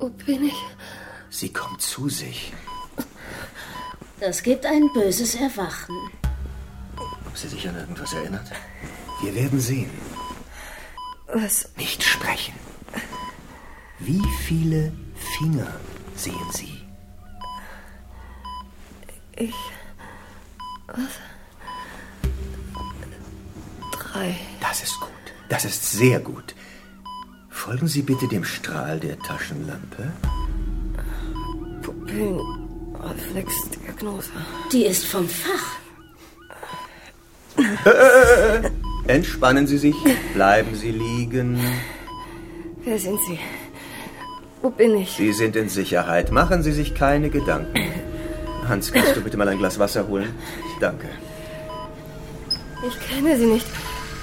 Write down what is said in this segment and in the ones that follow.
Wo bin ich? Sie kommt zu sich. Das gibt ein böses Erwachen. Ob sie sich an irgendwas erinnert? Wir werden sehen. Was? Nicht sprechen. Wie viele Finger sehen Sie? Was? 3. Das ist gut. Das ist sehr gut. Folgen Sie bitte dem Strahl der Taschenlampe. Pupillenreflexdiagnose. Die ist vom Fach. Entspannen Sie sich. Bleiben Sie liegen. Wer sind Sie? Wo bin ich? Sie sind in Sicherheit. Machen Sie sich keine Gedanken. Hans, kannst du bitte mal ein Glas Wasser holen? Danke. Ich kenne Sie nicht.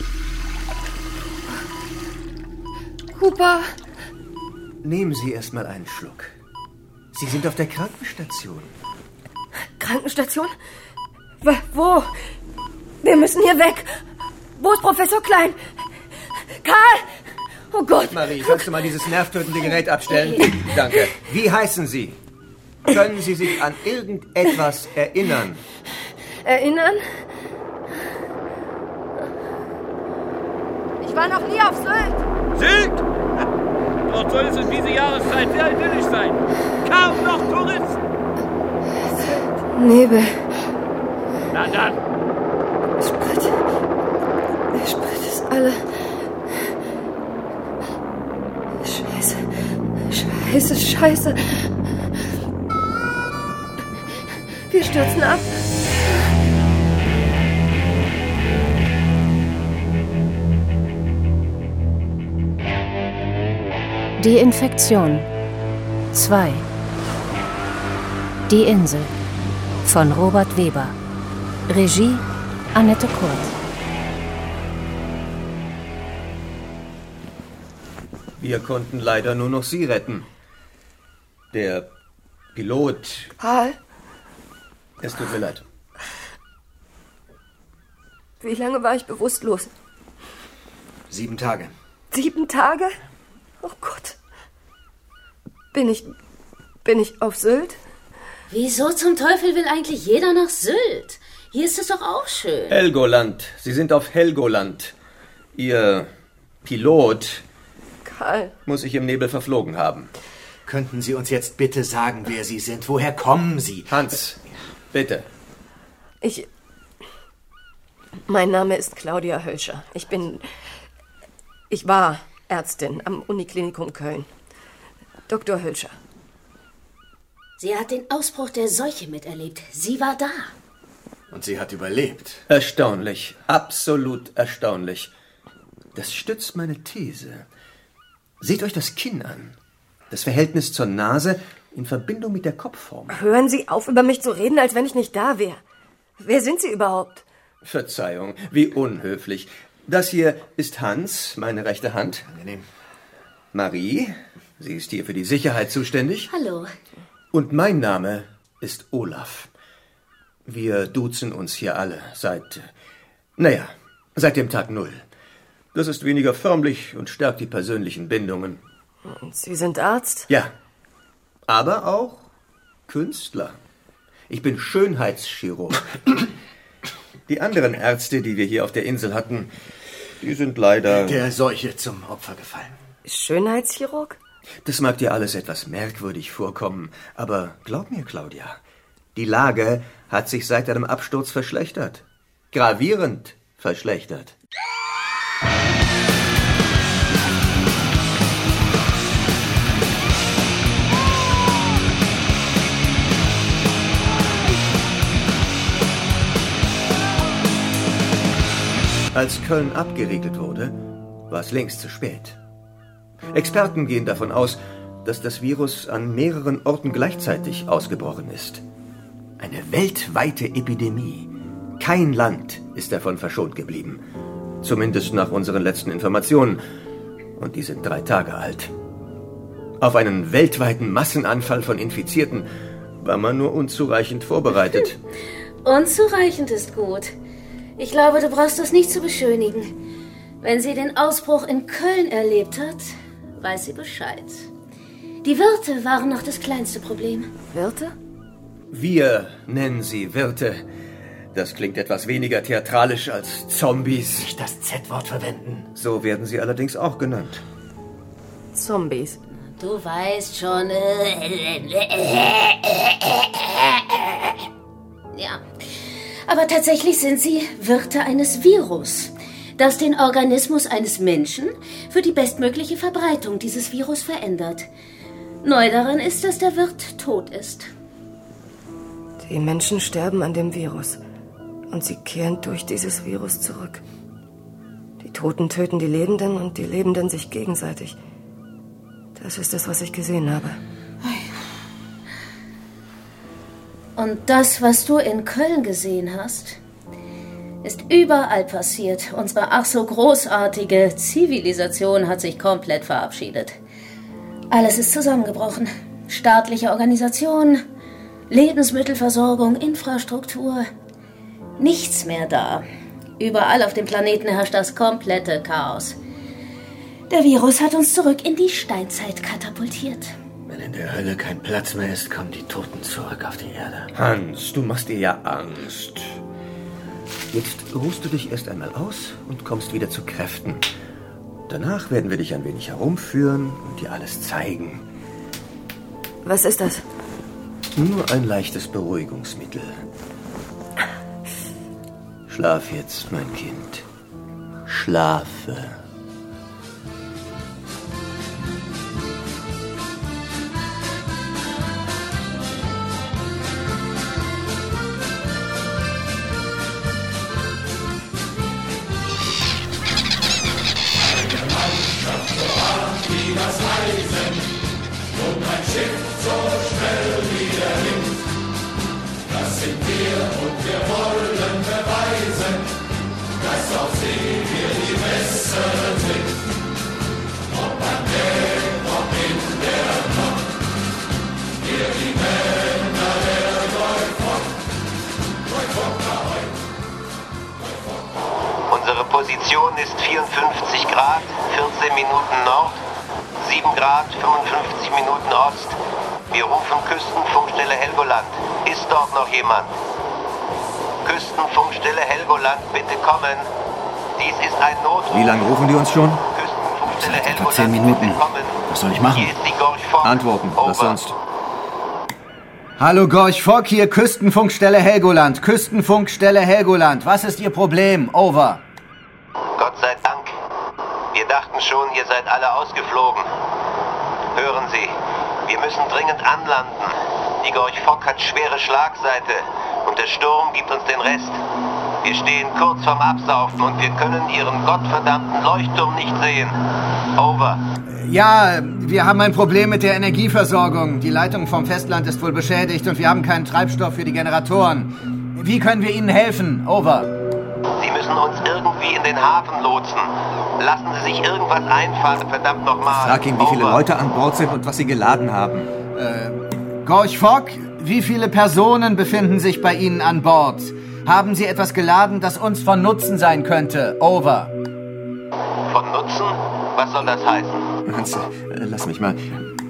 Cooper! Nehmen Sie erst mal einen Schluck. Sie sind auf der Krankenstation. Krankenstation? Wo? Wir müssen hier weg. Wo ist Professor Klein? Karl! Oh Gott! Marie, kannst du mal dieses nervtötende Gerät abstellen? Danke. Wie heißen Sie? Können Sie sich an irgendetwas erinnern? Erinnern? Ich war noch nie auf Sylt. Sylt? Dort soll es in dieser Jahreszeit sehr idyllisch sein. Kaum noch Touristen. Nebel. Na dann. Sprit. Der Sprit ist alle. Scheiße. Wir stürzen ab. Die Infektion 2. Die Insel von Robert Weber. Regie Annette Kurt. Wir konnten leider nur noch Sie retten. Der Pilot... Karl? Es tut mir leid. Wie lange war ich bewusstlos? 7 Tage. 7 Tage? Oh Gott. Bin ich auf Sylt? Wieso zum Teufel will eigentlich jeder nach Sylt? Hier ist es doch auch schön. Helgoland. Sie sind auf Helgoland. Ihr Pilot... Karl. Muss sich im Nebel verflogen haben. Könnten Sie uns jetzt bitte sagen, wer Sie sind? Woher kommen Sie? Hans, bitte. Mein Name ist Claudia Hölscher. Ich war Ärztin am Uniklinikum Köln. Dr. Hölscher. Sie hat den Ausbruch der Seuche miterlebt. Sie war da. Und sie hat überlebt. Erstaunlich. Absolut erstaunlich. Das stützt meine These. Seht euch das Kinn an. Das Verhältnis zur Nase in Verbindung mit der Kopfform. Hören Sie auf, über mich zu reden, als wenn ich nicht da wäre. Wer sind Sie überhaupt? Verzeihung, wie unhöflich. Das hier ist Hans, meine rechte Hand. Angenehm. Marie, sie ist hier für die Sicherheit zuständig. Hallo. Und mein Name ist Olaf. Wir duzen uns hier alle seit dem Tag 0. Das ist weniger förmlich und stärkt die persönlichen Bindungen. Und Sie sind Arzt? Ja, aber auch Künstler. Ich bin Schönheitschirurg. Die anderen Ärzte, die wir hier auf der Insel hatten, die sind leider... Der Seuche zum Opfer gefallen. Schönheitschirurg? Das mag dir alles etwas merkwürdig vorkommen, aber glaub mir, Claudia, die Lage hat sich seit deinem Absturz verschlechtert. Gravierend verschlechtert. Als Köln abgeriegelt wurde, war es längst zu spät. Experten gehen davon aus, dass das Virus an mehreren Orten gleichzeitig ausgebrochen ist. Eine weltweite Epidemie. Kein Land ist davon verschont geblieben. Zumindest nach unseren letzten Informationen. Und die sind 3 Tage alt. Auf einen weltweiten Massenanfall von Infizierten war man nur unzureichend vorbereitet. Unzureichend ist gut. Ich glaube, du brauchst das nicht zu beschönigen. Wenn sie den Ausbruch in Köln erlebt hat, weiß sie Bescheid. Die Wirte waren noch das kleinste Problem. Wirte? Wir nennen sie Wirte. Das klingt etwas weniger theatralisch als Zombies. Nicht das Z-Wort verwenden. So werden sie allerdings auch genannt. Zombies. Du weißt schon. Ja. Aber tatsächlich sind sie Wirte eines Virus, das den Organismus eines Menschen für die bestmögliche Verbreitung dieses Virus verändert. Neu daran ist, dass der Wirt tot ist. Die Menschen sterben an dem Virus. Und sie kehren durch dieses Virus zurück. Die Toten töten die Lebenden und die Lebenden sich gegenseitig. Das ist es, was ich gesehen habe. Und das, was du in Köln gesehen hast, ist überall passiert. Unsere ach so großartige Zivilisation hat sich komplett verabschiedet. Alles ist zusammengebrochen. Staatliche Organisation, Lebensmittelversorgung, Infrastruktur. Nichts mehr da. Überall auf dem Planeten herrscht das komplette Chaos. Der Virus hat uns zurück in die Steinzeit katapultiert. Wenn in der Hölle kein Platz mehr ist, kommen die Toten zurück auf die Erde. Hans, du machst dir ja Angst. Jetzt ruhst du dich erst einmal aus und kommst wieder zu Kräften. Danach werden wir dich ein wenig herumführen und dir alles zeigen. Was ist das? Nur ein leichtes Beruhigungsmittel. Schlaf jetzt, mein Kind. Schlafe. Unsere Position ist 54 Grad, 14 Minuten Nord, 7 Grad, 55 Minuten Ost. Wir rufen Küstenfunkstelle Helgoland. Ist dort noch jemand? Küstenfunkstelle Helgoland, bitte kommen. Dies ist ein Notruf. Wie lange rufen die uns schon? Küstenfunkstelle Seit etwa Helgoland, 10 Minuten. bitte kommen. Was soll ich machen? Hier ist die Gorch Fock. Antworten, was Over. sonst? Hallo Gorch Fock, hier Küstenfunkstelle Helgoland. Küstenfunkstelle Helgoland. Was ist Ihr Problem? Over. Gott sei Dank. Wir dachten schon, ihr seid alle ausgeflogen. Hören Sie, wir müssen dringend anlanden. Die Gorch Fock hat schwere Schlagseite und der Sturm gibt uns den Rest. Wir stehen kurz vorm Absaufen und wir können Ihren gottverdammten Leuchtturm nicht sehen. Over. Ja, wir haben ein Problem mit der Energieversorgung. Die Leitung vom Festland ist wohl beschädigt und wir haben keinen Treibstoff für die Generatoren. Wie können wir Ihnen helfen? Over. Sie müssen uns irgendwie in den Hafen lotsen. Lassen Sie sich irgendwas einfallen, verdammt nochmal. Frag ihn, wie viele Over. Leute an Bord sind und was sie geladen haben. Gorch Fock, wie viele Personen befinden sich bei Ihnen an Bord? Haben Sie etwas geladen, das uns von Nutzen sein könnte? Over. Von Nutzen? Was soll das heißen? Hans, lass mich mal.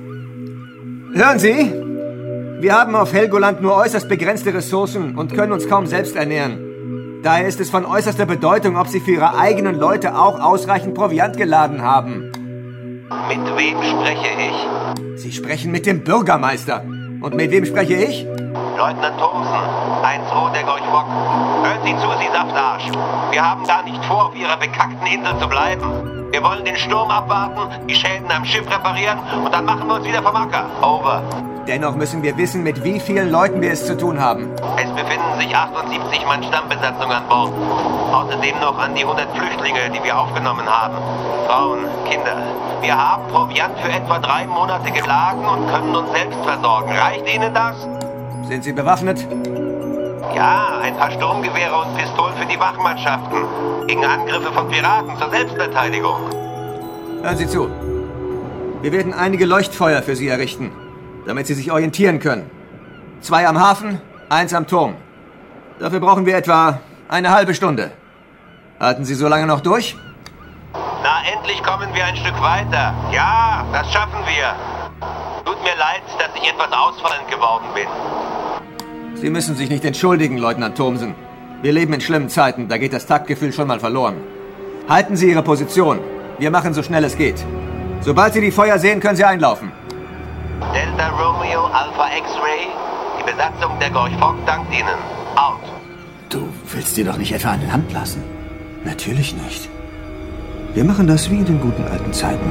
Hören Sie? Wir haben auf Helgoland nur äußerst begrenzte Ressourcen und können uns kaum selbst ernähren. Daher ist es von äußerster Bedeutung, ob Sie für Ihre eigenen Leute auch ausreichend Proviant geladen haben. Mit wem spreche ich? Sie sprechen mit dem Bürgermeister. Und mit wem spreche ich? Leutnant Thomsen, 1O der Gorch Fock. Hören Sie zu, Sie Saftarsch. Wir haben gar nicht vor, auf Ihrer bekackten Insel zu bleiben. Wir wollen den Sturm abwarten, die Schäden am Schiff reparieren und dann machen wir uns wieder vom Acker. Over. Dennoch müssen wir wissen, mit wie vielen Leuten wir es zu tun haben. Es befinden sich 78 Mann Stammbesatzung an Bord. Außerdem noch an die 100 Flüchtlinge, die wir aufgenommen haben. Frauen, Kinder. Wir haben Proviant für etwa 3 Monate geladen und können uns selbst versorgen. Reicht Ihnen das? Sind Sie bewaffnet? Ja, ein paar Sturmgewehre und Pistolen für die Wachmannschaften. Gegen Angriffe von Piraten zur Selbstverteidigung. Hören Sie zu. Wir werden einige Leuchtfeuer für Sie errichten, damit Sie sich orientieren können. 2 am Hafen, 1 am Turm. Dafür brauchen wir etwa eine halbe Stunde. Halten Sie so lange noch durch? Na, endlich kommen wir ein Stück weiter. Ja, das schaffen wir. Du mir leid, dass ich etwas ausfallend geworden bin. Sie müssen sich nicht entschuldigen, Leutnant Thomsen. Wir leben in schlimmen Zeiten, da geht das Taktgefühl schon mal verloren. Halten Sie Ihre Position. Wir machen so schnell es geht. Sobald Sie die Feuer sehen, können Sie einlaufen. Delta Romeo Alpha X-Ray, die Besatzung der Gorch Fock dankt Ihnen. Out. Du willst dir doch nicht etwa an Land lassen? Natürlich nicht. Wir machen das wie in den guten alten Zeiten.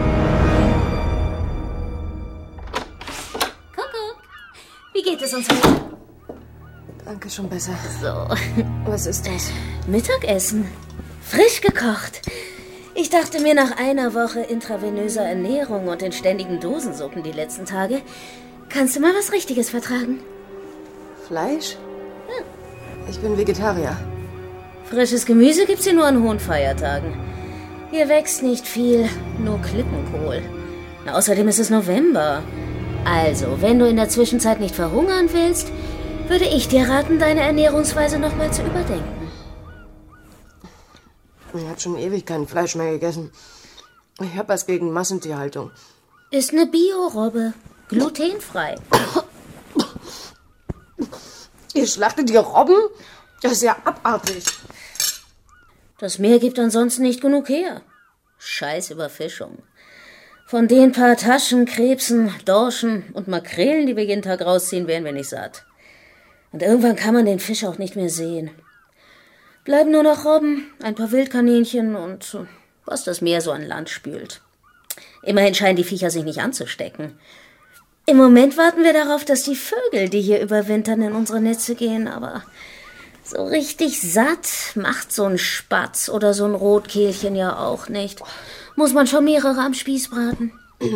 Kuckuck. Wie geht es uns heute? Danke, schon besser. So. Was ist das? Mittagessen. Frisch gekocht. Ich dachte mir, nach einer Woche intravenöser Ernährung und den ständigen Dosensuppen die letzten Tage, kannst du mal was Richtiges vertragen? Fleisch? Ich bin Vegetarier. Frisches Gemüse gibt's hier nur an hohen Feiertagen. Hier wächst nicht viel, nur Klippenkohl. Außerdem ist es November. Also, wenn du in der Zwischenzeit nicht verhungern willst, würde ich dir raten, deine Ernährungsweise nochmal zu überdenken. Ich habe schon ewig kein Fleisch mehr gegessen. Ich habe was gegen Massentierhaltung. Ist eine Bio-Robbe. Glutenfrei. Ihr schlachtet die Robben? Das ist ja abartig. Das Meer gibt ansonsten nicht genug her. Scheiß Überfischung. Von den paar Taschen, Krebsen, Dorschen und Makrelen, die wir jeden Tag rausziehen, werden wir nicht satt. Und irgendwann kann man den Fisch auch nicht mehr sehen. Bleiben nur noch Robben, ein paar Wildkaninchen und was das Meer so an Land spült. Immerhin scheinen die Viecher sich nicht anzustecken. Im Moment warten wir darauf, dass die Vögel, die hier überwintern, in unsere Netze gehen, aber so richtig satt macht so ein Spatz oder so ein Rotkehlchen ja auch nicht. Muss man schon mehrere am Spieß braten.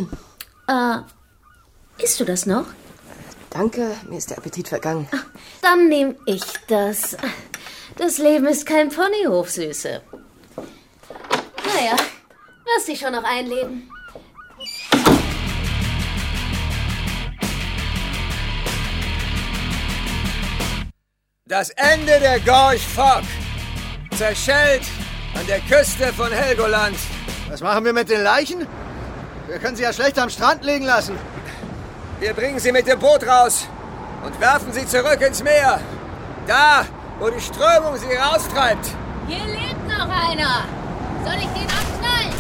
Isst du das noch? Danke, mir ist der Appetit vergangen. Ach, dann nehme ich das. Das Leben ist kein Ponyhof, Süße. Naja, wirst dich schon noch einleben. Das Ende der Gorch Fock. Zerschellt an der Küste von Helgoland. Was machen wir mit den Leichen? Wir können sie ja schlecht am Strand liegen lassen. Wir bringen sie mit dem Boot raus und werfen sie zurück ins Meer. Da, wo die Strömung sie raustreibt. Hier lebt noch einer. Soll ich den abknallen?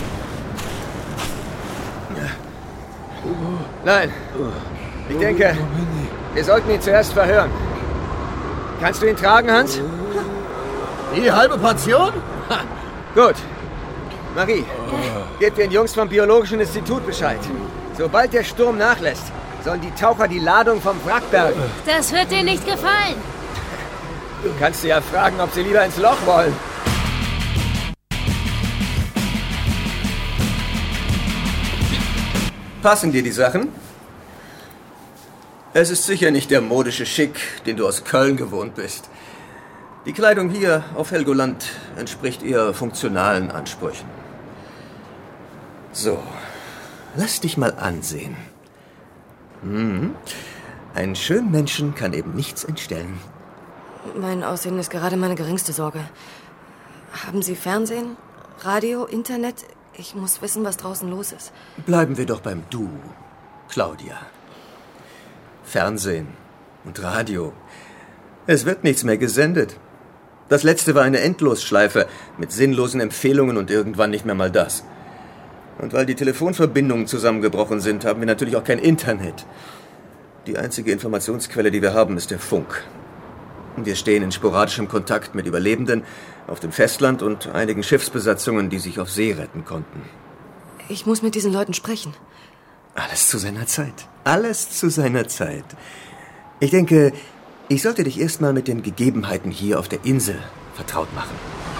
Nein. Ich denke, wir sollten ihn zuerst verhören. Kannst du ihn tragen, Hans? Die halbe Portion? Gut. Marie, gib den Jungs vom Biologischen Institut Bescheid. Sobald der Sturm nachlässt, sollen die Taucher die Ladung vom Wrack bergen. Das wird dir nicht gefallen. Du kannst sie ja fragen, ob sie lieber ins Loch wollen. Passen dir die Sachen? Es ist sicher nicht der modische Schick, den du aus Köln gewohnt bist. Die Kleidung hier auf Helgoland entspricht eher funktionalen Ansprüchen. So, lass dich mal ansehen. Einen schönen Menschen kann eben nichts entstellen. Mein Aussehen ist gerade meine geringste Sorge. Haben Sie Fernsehen, Radio, Internet? Ich muss wissen, was draußen los ist. Bleiben wir doch beim Du, Claudia. Fernsehen und Radio. Es wird nichts mehr gesendet. Das letzte war eine Endlosschleife mit sinnlosen Empfehlungen und irgendwann nicht mehr mal das. Und weil die Telefonverbindungen zusammengebrochen sind, haben wir natürlich auch kein Internet. Die einzige Informationsquelle, die wir haben, ist der Funk. Wir stehen in sporadischem Kontakt mit Überlebenden auf dem Festland und einigen Schiffsbesatzungen, die sich auf See retten konnten. Ich muss mit diesen Leuten sprechen. Alles zu seiner Zeit. Alles zu seiner Zeit. Ich denke, ich sollte dich erstmal mit den Gegebenheiten hier auf der Insel vertraut machen.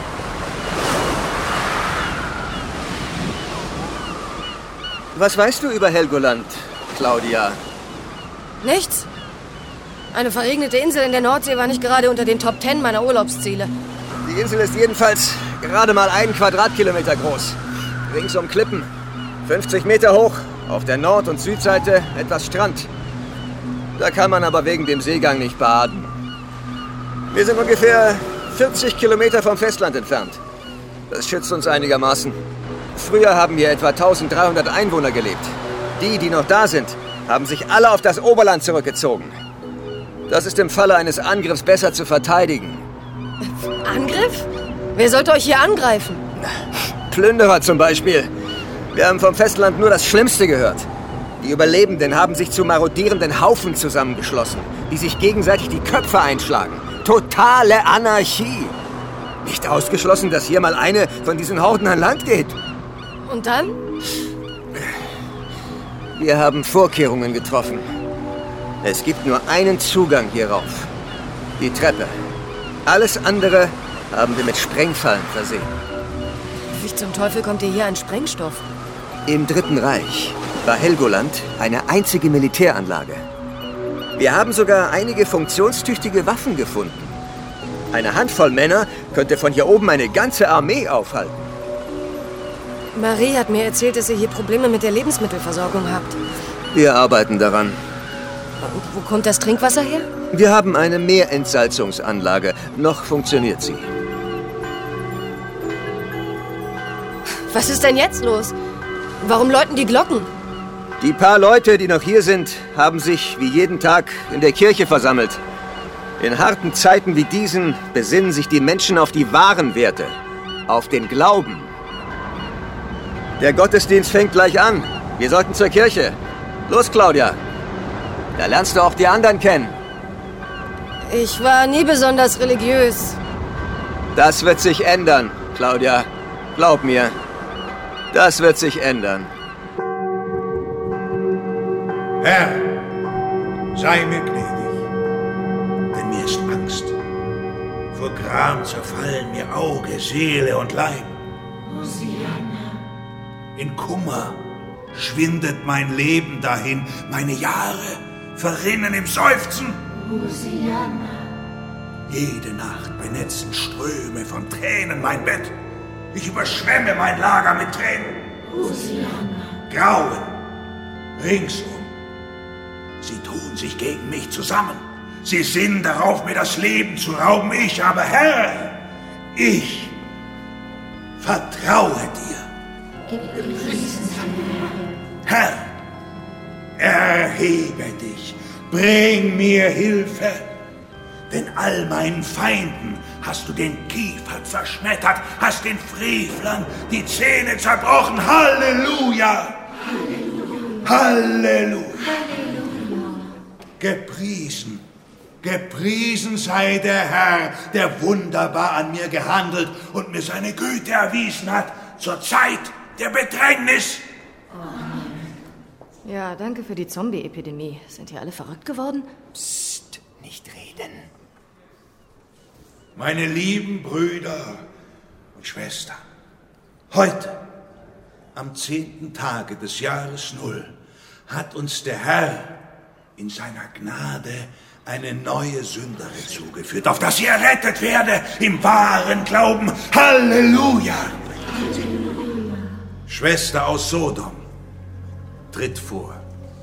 Was weißt du über Helgoland, Claudia? Nichts. Eine verregnete Insel in der Nordsee war nicht gerade unter den Top 10 meiner Urlaubsziele. Die Insel ist jedenfalls gerade mal 1 Quadratkilometer groß. Ringsum Klippen, 50 Meter hoch, auf der Nord- und Südseite etwas Strand. Da kann man aber wegen dem Seegang nicht baden. Wir sind ungefähr 40 Kilometer vom Festland entfernt. Das schützt uns einigermaßen. Früher haben hier etwa 1300 Einwohner gelebt. Die noch da sind, haben sich alle auf das Oberland zurückgezogen. Das ist im Falle eines Angriffs besser zu verteidigen. Angriff? Wer sollte euch hier angreifen? Plünderer zum Beispiel. Wir haben vom Festland nur das Schlimmste gehört. Die Überlebenden haben sich zu marodierenden Haufen zusammengeschlossen, die sich gegenseitig die Köpfe einschlagen. Totale Anarchie. Nicht ausgeschlossen, dass hier mal eine von diesen Horden an Land geht. Und dann? Wir haben Vorkehrungen getroffen. Es gibt nur einen Zugang hierauf. Die Treppe. Alles andere haben wir mit Sprengfallen versehen. Wie zum Teufel kommt ihr hier an Sprengstoff? Im Dritten Reich war Helgoland eine einzige Militäranlage. Wir haben sogar einige funktionstüchtige Waffen gefunden. Eine Handvoll Männer könnte von hier oben eine ganze Armee aufhalten. Marie hat mir erzählt, dass ihr hier Probleme mit der Lebensmittelversorgung habt. Wir arbeiten daran. Und wo kommt das Trinkwasser her? Wir haben eine Meerentsalzungsanlage. Noch funktioniert sie. Was ist denn jetzt los? Warum läuten die Glocken? Die paar Leute, die noch hier sind, haben sich wie jeden Tag in der Kirche versammelt. In harten Zeiten wie diesen besinnen sich die Menschen auf die wahren Werte, auf den Glauben. Der Gottesdienst fängt gleich an. Wir sollten zur Kirche. Los, Claudia. Da lernst du auch die anderen kennen. Ich war nie besonders religiös. Das wird sich ändern, Claudia. Glaub mir. Das wird sich ändern. Herr, sei mir gnädig, denn mir ist Angst. Vor Gram zerfallen mir Auge, Seele und Leib. In Kummer schwindet mein Leben dahin, meine Jahre verrinnen im Seufzen. Jede Nacht benetzen Ströme von Tränen mein Bett. Ich überschwemme mein Lager mit Tränen. Grauen ringsum. Sie tun sich gegen mich zusammen. Sie sinnen darauf, mir das Leben zu rauben. Ich aber, Herr, ich vertraue dir. Herr, erhebe dich, bring mir Hilfe, denn all meinen Feinden hast du den Kiefer zerschmettert, hast den Frevlern die Zähne zerbrochen. Halleluja! Halleluja! Halleluja! Gepriesen, gepriesen sei der Herr, der wunderbar an mir gehandelt und mir seine Güte erwiesen hat zur Zeit der Bedrängnis. Ja, danke für die Zombie-Epidemie. Sind hier alle verrückt geworden? Psst, nicht reden. Meine lieben Brüder und Schwestern, heute, am 10. Tage des Jahres 0, hat uns der Herr in seiner Gnade eine neue Sünderin zugeführt, auf dass sie errettet werde im wahren Glauben. Halleluja! Halleluja. Schwester aus Sodom, tritt vor.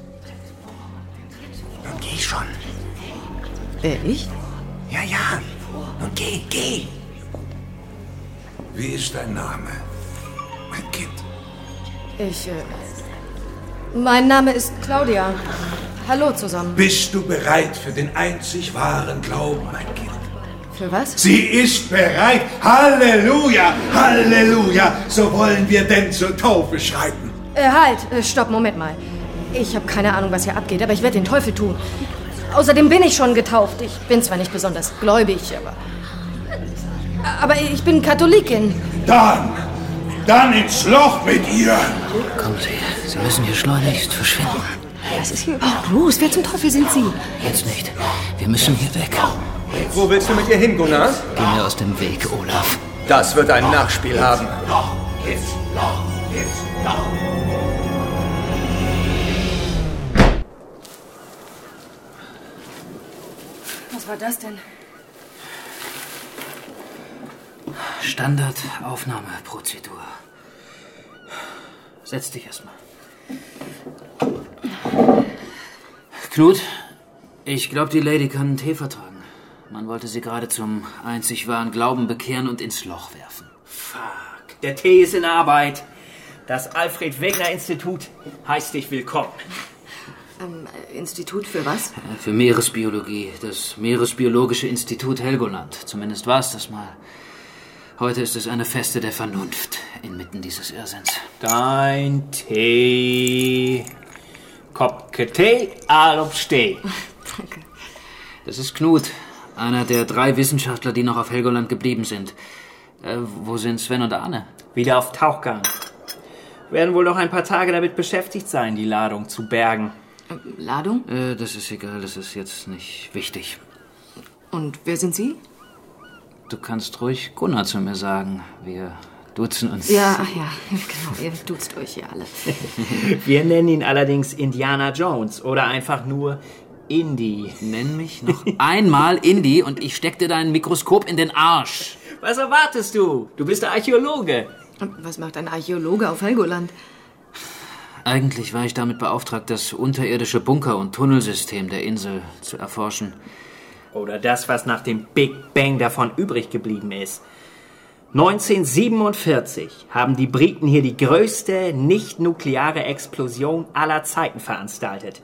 Nun geh schon. Ich? Ja, ja. Nun geh, geh. Wie ist dein Name, mein Kind? Mein Name ist Claudia. Hallo zusammen. Bist du bereit für den einzig wahren Glauben, mein Kind? Für was? Sie ist bereit. Halleluja, Halleluja. So wollen wir denn zur Taufe schreiten. Stopp, Moment mal. Ich habe keine Ahnung, was hier abgeht, aber ich werde den Teufel tun. Außerdem bin ich schon getauft. Ich bin zwar nicht besonders gläubig, aber ich bin Katholikin. Dann ins Loch mit ihr. Kommen Sie, Sie müssen hier schleunigst verschwinden. Was ist hier überhaupt los? Wer zum Teufel sind Sie? Jetzt nicht. Wir müssen hier weg. Wo willst du mit ihr hin, Gunnar? Geh mir aus dem Weg, Olaf. Das wird ein Nachspiel haben. Was war das denn? Standardaufnahmeprozedur. Setz dich erstmal. Knut, ich glaube, die Lady kann einen Tee vertragen. Man wollte sie gerade zum einzig wahren Glauben bekehren und ins Loch werfen. Fuck, der Tee ist in Arbeit. Das Alfred-Wegener-Institut heißt dich willkommen. Institut für was? Für Meeresbiologie. Das Meeresbiologische Institut Helgoland. Zumindest war es das mal. Heute ist es eine Feste der Vernunft inmitten dieses Irrsinns. Dein Tee. Kopke Tee, auf Steh. Danke. Das ist Knut, einer der 3 Wissenschaftler, die noch auf Helgoland geblieben sind. Wo sind Sven und Arne? Wieder auf Tauchgang. Werden wohl noch ein paar Tage damit beschäftigt sein, die Ladung zu bergen. Ladung? Das ist egal, das ist jetzt nicht wichtig. Und wer sind Sie? Du kannst ruhig Gunnar zu mir sagen. Wir duzen uns. Ja, ach ja, genau, ihr duzt euch hier alle. Wir nennen ihn allerdings Indiana Jones oder einfach nur Indy. Nenn mich noch einmal Indy und ich steck dir dein Mikroskop in den Arsch. Was erwartest du? Du bist der Archäologe. Was macht ein Archäologe auf Helgoland? Eigentlich war ich damit beauftragt, das unterirdische Bunker- und Tunnelsystem der Insel zu erforschen. Oder das, was nach dem Big Bang davon übrig geblieben ist. 1947 haben die Briten hier die größte nicht-nukleare Explosion aller Zeiten veranstaltet.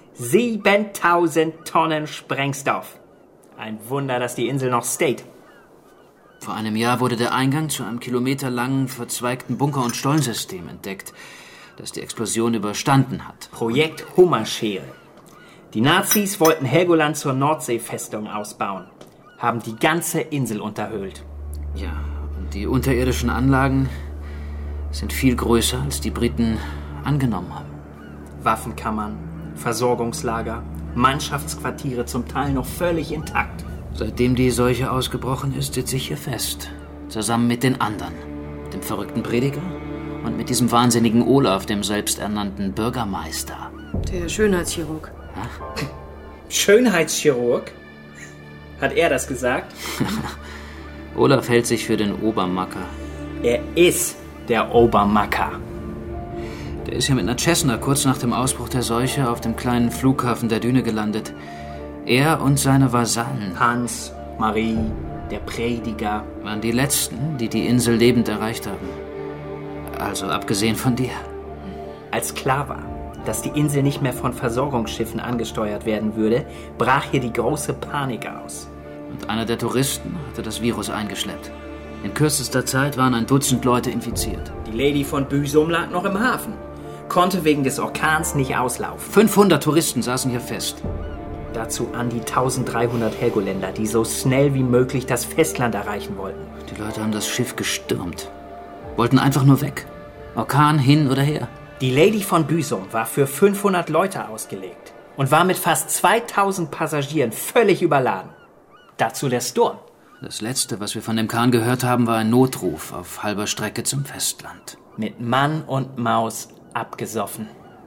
7000 Tonnen Sprengstoff. Ein Wunder, dass die Insel noch steht. Vor einem Jahr wurde der Eingang zu einem kilometerlangen, verzweigten Bunker- und Stollensystem entdeckt, das die Explosion überstanden hat. Projekt Hummerschere. Die Nazis wollten Helgoland zur Nordseefestung ausbauen, haben die ganze Insel unterhöhlt. Ja, und die unterirdischen Anlagen sind viel größer, als die Briten angenommen haben. Waffenkammern, Versorgungslager, Mannschaftsquartiere zum Teil noch völlig intakt. Seitdem die Seuche ausgebrochen ist, sitze ich hier fest. Zusammen mit den anderen. Mit dem verrückten Prediger und mit diesem wahnsinnigen Olaf, dem selbsternannten Bürgermeister. Der Schönheitschirurg. Ach? Schönheitschirurg? Hat er das gesagt? Olaf hält sich für den Obermacker. Er ist der Obermacker. Der ist ja mit einer Cessna kurz nach dem Ausbruch der Seuche auf dem kleinen Flughafen der Düne gelandet. Er und seine Vasallen. Hans, Marie, der Prediger. Waren die Letzten, die die Insel lebend erreicht haben. Also abgesehen von dir. Als klar war, dass die Insel nicht mehr von Versorgungsschiffen angesteuert werden würde, brach hier die große Panik aus. Und einer der Touristen hatte das Virus eingeschleppt. In kürzester Zeit waren 1 Dutzend Leute infiziert. Die Lady von Büsum lag noch im Hafen. Konnte wegen des Orkans nicht auslaufen. 500 Touristen saßen hier fest. Dazu an die 1300 Helgoländer, die so schnell wie möglich das Festland erreichen wollten. Die Leute haben das Schiff gestürmt. Wollten einfach nur weg. Orkan hin oder her. Die Lady von Büsum war für 500 Leute ausgelegt und war mit fast 2000 Passagieren völlig überladen. Dazu der Sturm. Das Letzte, was wir von dem Kahn gehört haben, war ein Notruf auf halber Strecke zum Festland. Mit Mann und Maus abgesoffen.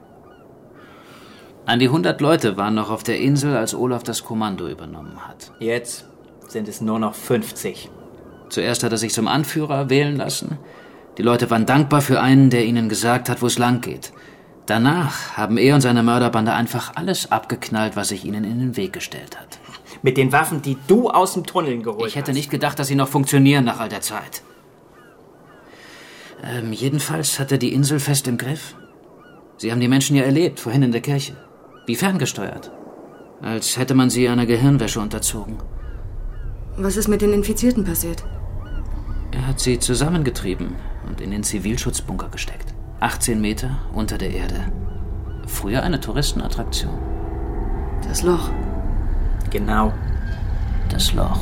An die 100 Leute waren noch auf der Insel, als Olaf das Kommando übernommen hat. Jetzt sind es nur noch 50. Zuerst hat er sich zum Anführer wählen lassen. Die Leute waren dankbar für einen, der ihnen gesagt hat, wo es lang geht. Danach haben er und seine Mörderbande einfach alles abgeknallt, was sich ihnen in den Weg gestellt hat. Mit den Waffen, die du aus dem Tunnel geholt hast. Ich hätte nicht gedacht, dass sie noch funktionieren nach all der Zeit. Jedenfalls hat er die Insel fest im Griff. Sie haben die Menschen ja erlebt, vorhin in der Kirche. Wie ferngesteuert. Als hätte man sie einer Gehirnwäsche unterzogen. Was ist mit den Infizierten passiert? Er hat sie zusammengetrieben und in den Zivilschutzbunker gesteckt. 18 Meter unter der Erde. Früher eine Touristenattraktion. Das Loch. Genau. Das Loch.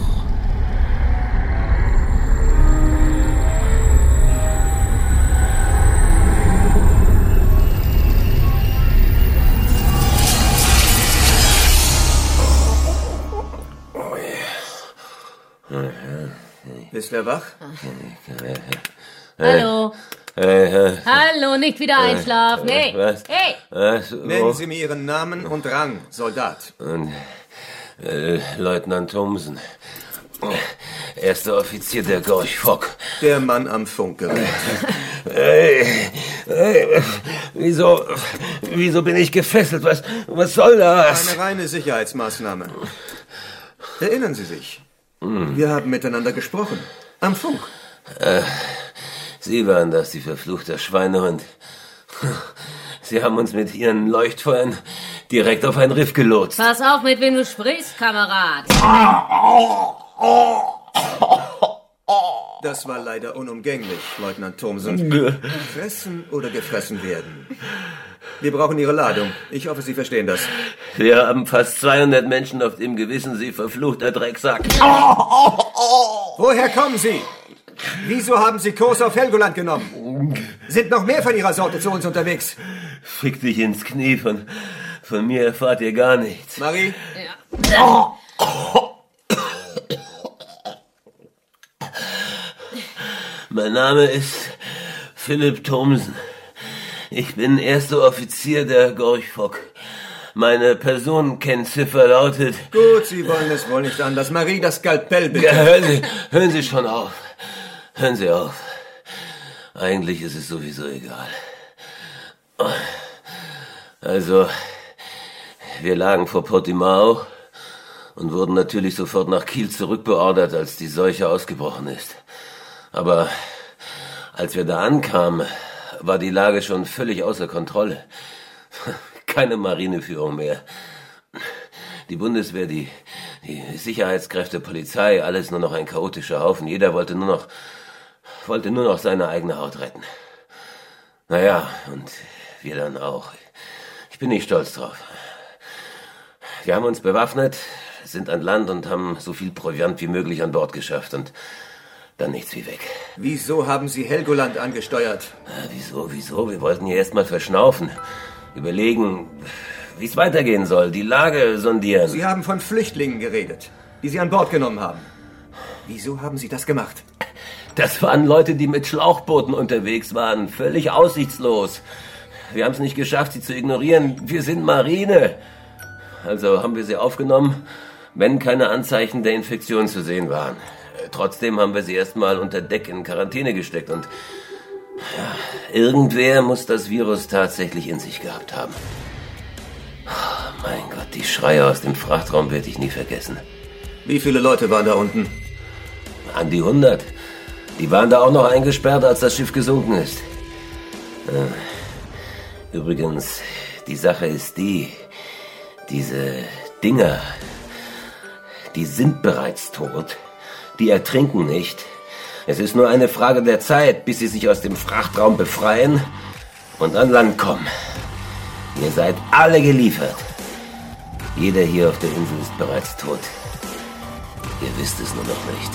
Ist er wach? Hallo. Hallo, nicht wieder einschlafen. Hey, Was? hey. Nennen Sie mir Ihren Namen und Rang, Soldat. Leutnant Thomsen. Erster Offizier der Gorch Fock. Der Mann am Funkgerät. Wieso bin ich gefesselt? Was soll das? Eine reine Sicherheitsmaßnahme. Erinnern Sie sich? Wir haben miteinander gesprochen. Am Funk. Sie waren das, die verfluchter Schweinehund. Sie haben uns mit Ihren Leuchtfeuern direkt auf ein Riff gelotst. Pass auf, mit wem du sprichst, Kamerad. Das war leider unumgänglich, Leutnant Thomsen. Fressen oder gefressen werden. Wir brauchen Ihre Ladung. Ich hoffe, Sie verstehen das. Wir haben fast 200 Menschen auf dem Gewissen, Sie verfluchter Drecksack. Woher kommen Sie? Wieso haben Sie Kurs auf Helgoland genommen? Sind noch mehr von Ihrer Sorte zu uns unterwegs? Fick dich ins Knie, von mir erfahrt ihr gar nichts. Marie? Ja. Mein Name ist Philipp Thomsen. Ich bin erster Offizier der Gorch Fock. Meine Personenkennziffer lautet... Gut, Sie wollen es wohl nicht anders. Marie, das Skalpell bitte. Ja, hören Sie schon auf. Hören Sie auf. Eigentlich ist es sowieso egal. Also, wir lagen vor Portimao und wurden natürlich sofort nach Kiel zurückbeordert, als die Seuche ausgebrochen ist. Aber als wir da ankamen, war die Lage schon völlig außer Kontrolle. Keine Marineführung mehr. Die Bundeswehr, die Sicherheitskräfte, Polizei, alles nur noch ein chaotischer Haufen. Jeder wollte nur noch seine eigene Haut retten. Naja, und wir dann auch. Ich bin nicht stolz drauf. Wir haben uns bewaffnet, sind an Land und haben so viel Proviant wie möglich an Bord geschafft und dann nichts wie weg. Wieso haben Sie Helgoland angesteuert? Wieso? Wir wollten hier erstmal verschnaufen. Überlegen, wie es weitergehen soll, die Lage sondieren. Sie haben von Flüchtlingen geredet, die Sie an Bord genommen haben. Wieso haben Sie das gemacht? Das waren Leute, die mit Schlauchbooten unterwegs waren, völlig aussichtslos. Wir haben es nicht geschafft, sie zu ignorieren. Wir sind Marine. Also haben wir sie aufgenommen, wenn keine Anzeichen der Infektion zu sehen waren. Trotzdem haben wir sie erstmal unter Deck in Quarantäne gesteckt und ja, irgendwer muss das Virus tatsächlich in sich gehabt haben. Oh, mein Gott, die Schreie aus dem Frachtraum werde ich nie vergessen. Wie viele Leute waren da unten? An die 100. Die waren da auch noch eingesperrt, als das Schiff gesunken ist. Übrigens, die Sache ist diese Dinger, die sind bereits tot. Die ertrinken nicht. Es ist nur eine Frage der Zeit, bis sie sich aus dem Frachtraum befreien und an Land kommen. Ihr seid alle geliefert. Jeder hier auf der Insel ist bereits tot. Ihr wisst es nur noch nicht.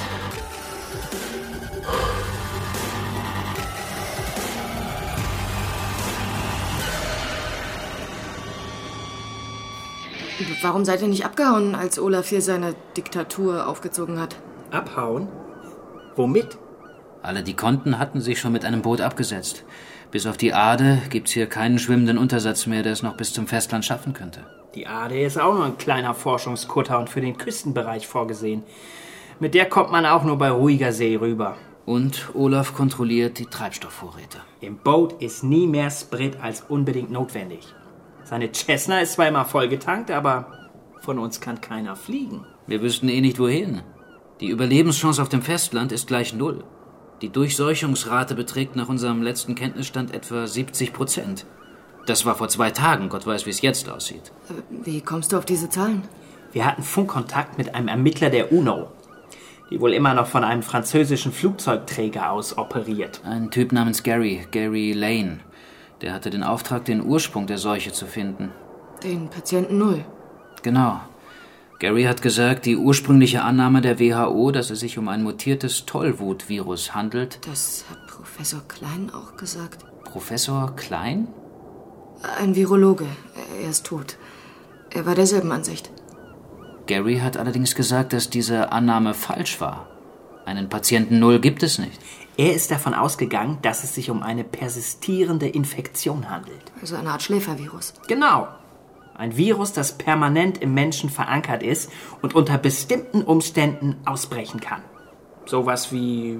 Warum seid ihr nicht abgehauen, als Olaf hier seine Diktatur aufgezogen hat? Abhauen? Womit? Alle, die konnten, hatten sich schon mit einem Boot abgesetzt. Bis auf die Ade gibt's hier keinen schwimmenden Untersatz mehr, der es noch bis zum Festland schaffen könnte. Die Ade ist auch nur ein kleiner Forschungskutter und für den Küstenbereich vorgesehen. Mit der kommt man auch nur bei ruhiger See rüber. Und Olaf kontrolliert die Treibstoffvorräte. Im Boot ist nie mehr Sprit als unbedingt notwendig. Seine Cessna ist zwar immer vollgetankt, aber von uns kann keiner fliegen. Wir wüssten eh nicht, wohin. Die Überlebenschance auf dem Festland ist gleich 0. Die Durchseuchungsrate beträgt nach unserem letzten Kenntnisstand etwa 70%. Das war vor 2 Tagen. Gott weiß, wie es jetzt aussieht. Wie kommst du auf diese Zahlen? Wir hatten Funkkontakt mit einem Ermittler der UNO, die wohl immer noch von einem französischen Flugzeugträger aus operiert. Ein Typ namens Gary Lane. Der hatte den Auftrag, den Ursprung der Seuche zu finden. Den Patienten 0. Genau. Gary hat gesagt, die ursprüngliche Annahme der WHO, dass es sich um ein mutiertes Tollwut-Virus handelt. Das hat Professor Klein auch gesagt. Professor Klein? Ein Virologe. Er ist tot. Er war derselben Ansicht. Gary hat allerdings gesagt, dass diese Annahme falsch war. Einen Patienten 0 gibt es nicht. Er ist davon ausgegangen, dass es sich um eine persistierende Infektion handelt. Also eine Art Schläfervirus. Genau. Ein Virus, das permanent im Menschen verankert ist und unter bestimmten Umständen ausbrechen kann. Sowas wie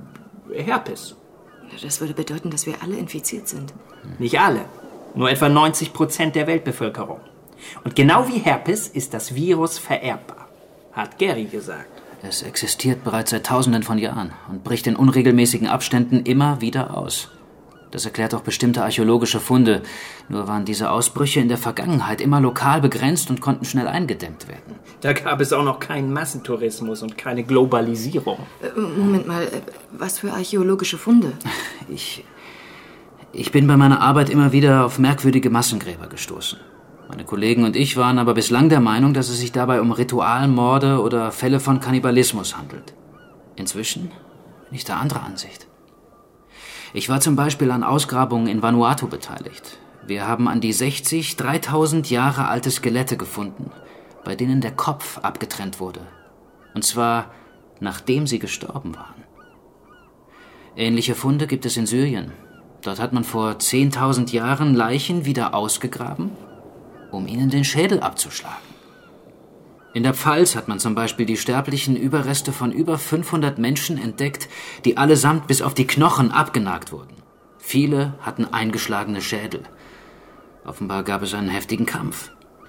Herpes. Das würde bedeuten, dass wir alle infiziert sind. Nicht alle. Nur etwa 90% der Weltbevölkerung. Und genau wie Herpes ist das Virus vererbbar, hat Gary gesagt. Es existiert bereits seit Tausenden von Jahren und bricht in unregelmäßigen Abständen immer wieder aus. Das erklärt auch bestimmte archäologische Funde. Nur waren diese Ausbrüche in der Vergangenheit immer lokal begrenzt und konnten schnell eingedämmt werden. Da gab es auch noch keinen Massentourismus und keine Globalisierung. Moment mal, was für archäologische Funde? Ich bin bei meiner Arbeit immer wieder auf merkwürdige Massengräber gestoßen. Meine Kollegen und ich waren aber bislang der Meinung, dass es sich dabei um Ritualmorde oder Fälle von Kannibalismus handelt. Inzwischen bin ich da anderer Ansicht. Ich war zum Beispiel an Ausgrabungen in Vanuatu beteiligt. Wir haben an die 60 3000 Jahre alte Skelette gefunden, bei denen der Kopf abgetrennt wurde. Und zwar, nachdem sie gestorben waren. Ähnliche Funde gibt es in Syrien. Dort hat man vor 10.000 Jahren Leichen wieder ausgegraben, um ihnen den Schädel abzuschlagen. In der Pfalz hat man zum Beispiel die sterblichen Überreste von über 500 Menschen entdeckt, die allesamt bis auf die Knochen abgenagt wurden. Viele hatten eingeschlagene Schädel. Offenbar gab es einen heftigen Kampf.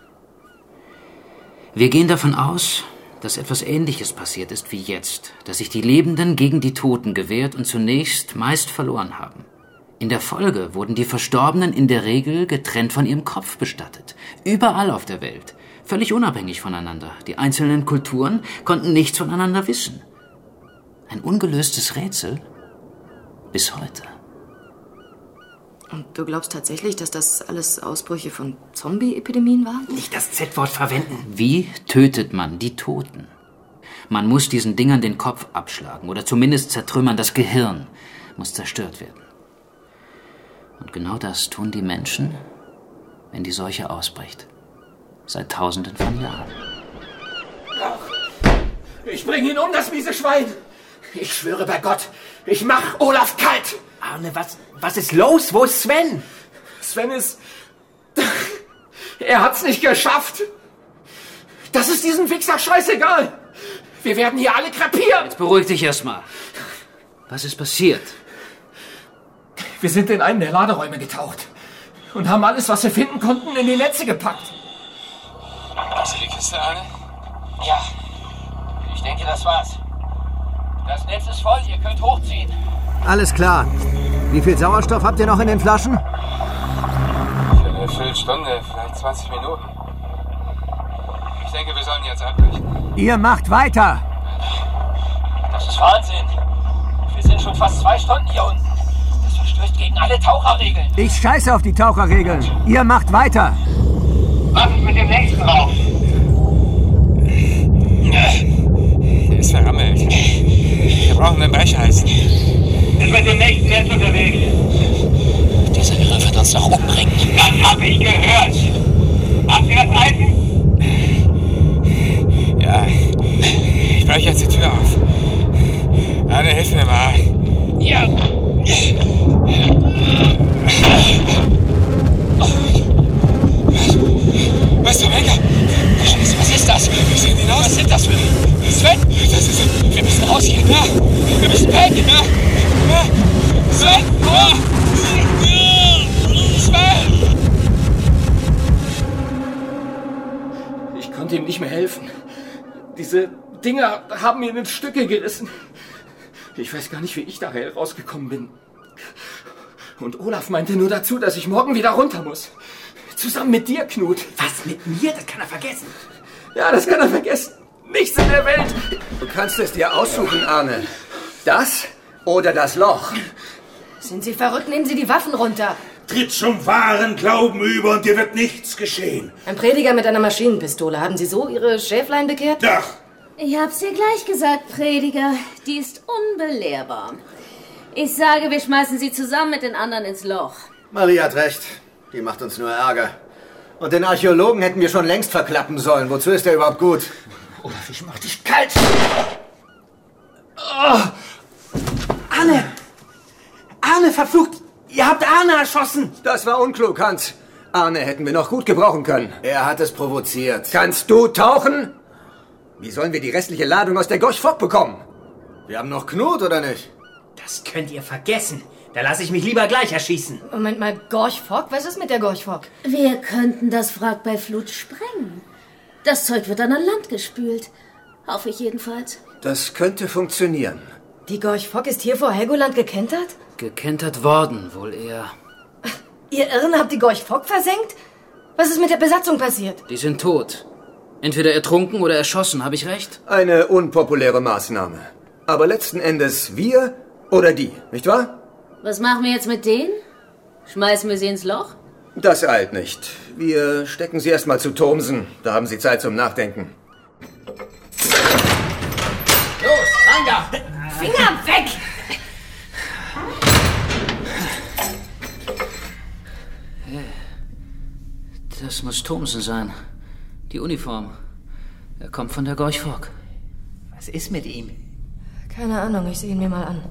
Wir gehen davon aus, dass etwas Ähnliches passiert ist wie jetzt, dass sich die Lebenden gegen die Toten gewehrt und zunächst meist verloren haben. In der Folge wurden die Verstorbenen in der Regel getrennt von ihrem Kopf bestattet. Überall auf der Welt. Völlig unabhängig voneinander. Die einzelnen Kulturen konnten nichts voneinander wissen. Ein ungelöstes Rätsel bis heute. Und du glaubst tatsächlich, dass das alles Ausbrüche von Zombie-Epidemien waren? Nicht das Z-Wort verwenden. Wie tötet man die Toten? Man muss diesen Dingern den Kopf abschlagen oder zumindest zertrümmern. Das Gehirn muss zerstört werden. Und genau das tun die Menschen, wenn die Seuche ausbricht. Seit Tausenden von Jahren. Ich bringe ihn um, das miese Schwein. Ich schwöre bei Gott, ich mach Olaf kalt. Arne, was ist los? Wo ist Sven? Sven ist... Er hat's nicht geschafft. Das ist diesem Wichser scheißegal. Wir werden hier alle krepieren. Jetzt beruhig dich erstmal. Was ist passiert? Wir sind in einen der Laderäume getaucht und haben alles, was wir finden konnten, in die Netze gepackt. Hast du die Kiste, Arne? Ja. Ich denke, das war's. Das Netz ist voll, ihr könnt hochziehen. Alles klar. Wie viel Sauerstoff habt ihr noch in den Flaschen? Für eine Viertelstunde, vielleicht 20 Minuten. Ich denke, wir sollen jetzt abbrechen. Ihr macht weiter! Das ist Wahnsinn. Wir sind schon fast 2 Stunden hier unten. Das verstößt gegen alle Taucherregeln. Ich scheiße auf die Taucherregeln. Ihr macht weiter! Was ist mit dem nächsten Raum? Der ist verrammelt. Wir brauchen einen Brecheisen. Ist mit dem nächsten jetzt unterwegs. Dieser Irre wird uns noch umbringen. Das hab ich gehört. Habt ihr das Eisen? Ja. Ich breche jetzt die Tür auf. Arne, hilf mir mal. Ja. Was zum Henker? Scheiße, was ist das? Wir sehen ihn aus. Was sind das für... Sven? Das ist... Wir müssen raus hier. Ja. Wir müssen weg. Ja. Ja. Sven! Oh. Sven! Ich konnte ihm nicht mehr helfen. Diese Dinger haben ihn in Stücke gerissen. Ich weiß gar nicht, wie ich da heil rausgekommen bin. Und Olaf meinte nur dazu, dass ich morgen wieder runter muss. Zusammen mit dir, Knut. Was, mit mir? Das kann er vergessen. Ja, das kann er vergessen. Nichts in der Welt. Du kannst es dir aussuchen, Arne. Das oder das Loch. Sind Sie verrückt? Nehmen Sie die Waffen runter. Tritt zum wahren Glauben über und dir wird nichts geschehen. Ein Prediger mit einer Maschinenpistole. Haben Sie so Ihre Schäflein bekehrt? Doch. Ich hab's dir gleich gesagt, Prediger. Die ist unbelehrbar. Ich sage, wir schmeißen sie zusammen mit den anderen ins Loch. Maria hat recht. Die macht uns nur Ärger. Und den Archäologen hätten wir schon längst verklappen sollen. Wozu ist der überhaupt gut? Olaf, ich mach dich kalt. Oh. Arne, verflucht. Ihr habt Arne erschossen. Das war unklug, Hans. Arne hätten wir noch gut gebrauchen können. Er hat es provoziert. Kannst du tauchen? Wie sollen wir die restliche Ladung aus der Gorch fortbekommen? Wir haben noch Knut, oder nicht? Das könnt ihr vergessen. Da lasse ich mich lieber gleich erschießen. Moment mal, Gorch Fock? Was ist mit der Gorch Fock? Wir könnten das Wrack bei Flut sprengen. Das Zeug wird dann an Land gespült. Hoffe ich jedenfalls. Das könnte funktionieren. Die Gorch Fock ist hier vor Helgoland gekentert? Gekentert worden, wohl eher. Ihr Irren habt die Gorch Fock versenkt? Was ist mit der Besatzung passiert? Die sind tot. Entweder ertrunken oder erschossen, habe ich recht? Eine unpopuläre Maßnahme. Aber letzten Endes wir oder die, nicht wahr? Was machen wir jetzt mit denen? Schmeißen wir sie ins Loch? Das eilt nicht. Wir stecken sie erstmal zu Thomsen. Da haben sie Zeit zum Nachdenken. Los, rein da! Finger weg! Das muss Thomsen sein. Die Uniform. Er kommt von der Gorch Fock. Was ist mit ihm? Keine Ahnung, ich sehe ihn mir mal an.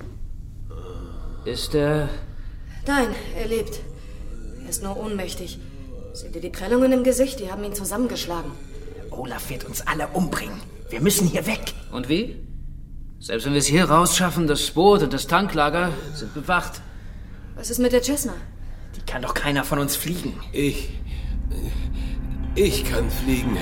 Ist er... Nein, er lebt. Er ist nur ohnmächtig. Seht ihr die Prellungen im Gesicht? Die haben ihn zusammengeschlagen. Olaf wird uns alle umbringen. Wir müssen hier weg. Und wie? Selbst wenn wir es hier rausschaffen, das Boot und das Tanklager sind bewacht. Was ist mit der Cessna? Die kann doch keiner von uns fliegen. Ich kann fliegen.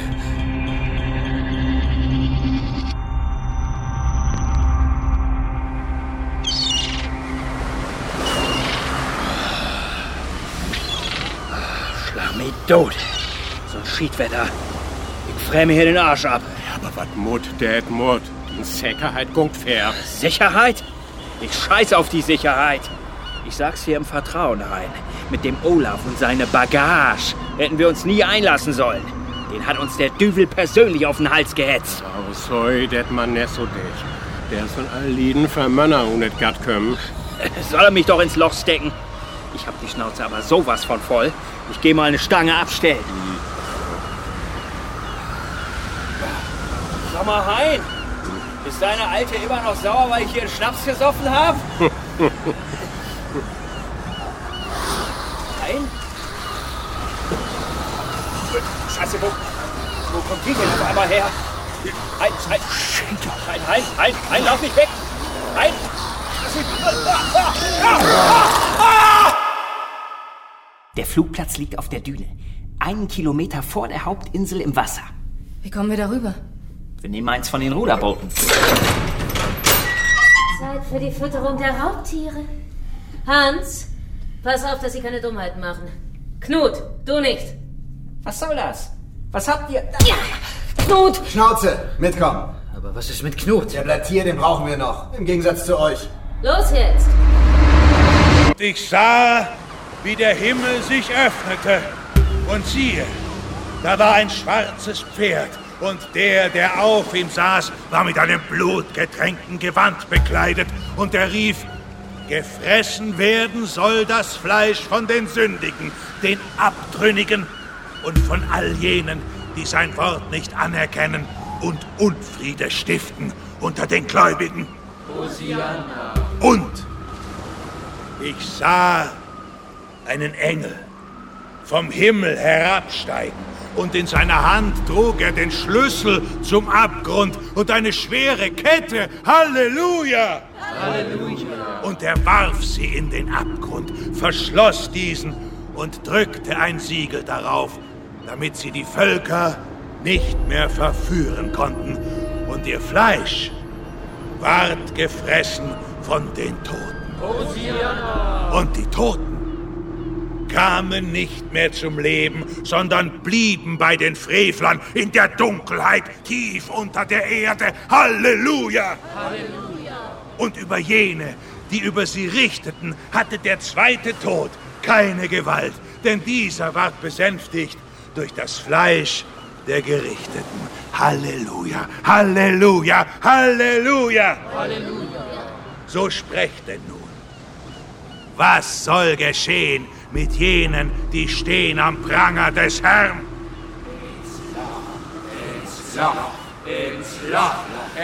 Schlag mich tot. So ein Schiedwetter. Ich främe hier den Arsch ab. Aber was Mut, der Mut. Die Sicherheit kommt fair. Sicherheit? Ich scheiß auf die Sicherheit. Ich sag's hier im Vertrauen rein. Mit dem Olaf und seine Bagage hätten wir uns nie einlassen sollen. Den hat uns der Düvel persönlich auf den Hals gehetzt. Aber so, det man nicht so dich. Der ist von allen Lieden für Männer und nicht gatt kommen. Soll er mich doch ins Loch stecken? Ich hab die Schnauze aber sowas von voll. Ich geh mal eine Stange abstellen. Sag mal, Hein. Ist deine Alte immer noch sauer, weil ich hier einen Schnaps gesoffen habe? Hein? Scheiße, wo kommt die denn auf einmal her? Hein, lauf nicht weg! Hein! Der Flugplatz liegt auf der Düne. 1 Kilometer vor der Hauptinsel im Wasser. Wie kommen wir darüber? Wir nehmen eins von den Ruderbooten. Zeit für die Fütterung der Raubtiere. Hans, pass auf, dass sie keine Dummheiten machen. Knut, du nicht. Was soll das? Was habt ihr... Ja, Knut! Schnauze, mitkommen. Aber was ist mit Knut? Der bleibt hier, den brauchen wir noch. Im Gegensatz zu euch. Los jetzt! Und ich sah, wie der Himmel sich öffnete. Und siehe, da war ein schwarzes Pferd. Und der auf ihm saß, war mit einem blutgetränkten Gewand bekleidet. Und er rief, gefressen werden soll das Fleisch von den Sündigen, den Abtrünnigen und von all jenen, die sein Wort nicht anerkennen und Unfriede stiften unter den Gläubigen. Hosianna. Und ich sah einen Engel vom Himmel herabsteigen. Und in seiner Hand trug er den Schlüssel zum Abgrund und eine schwere Kette. Halleluja! Halleluja! Und er warf sie in den Abgrund, verschloss diesen und drückte ein Siegel darauf, damit sie die Völker nicht mehr verführen konnten. Und ihr Fleisch ward gefressen von den Toten. Hosianna! Und die Toten kamen nicht mehr zum Leben, sondern blieben bei den Frevlern in der Dunkelheit tief unter der Erde. Halleluja! Halleluja! Und über jene, die über sie richteten, hatte der zweite Tod keine Gewalt, denn dieser ward besänftigt durch das Fleisch der Gerichteten. Halleluja! Halleluja! Halleluja! Halleluja! So sprecht denn nun. Was soll geschehen mit jenen, die stehen am Pranger des Herrn? Ins Loch!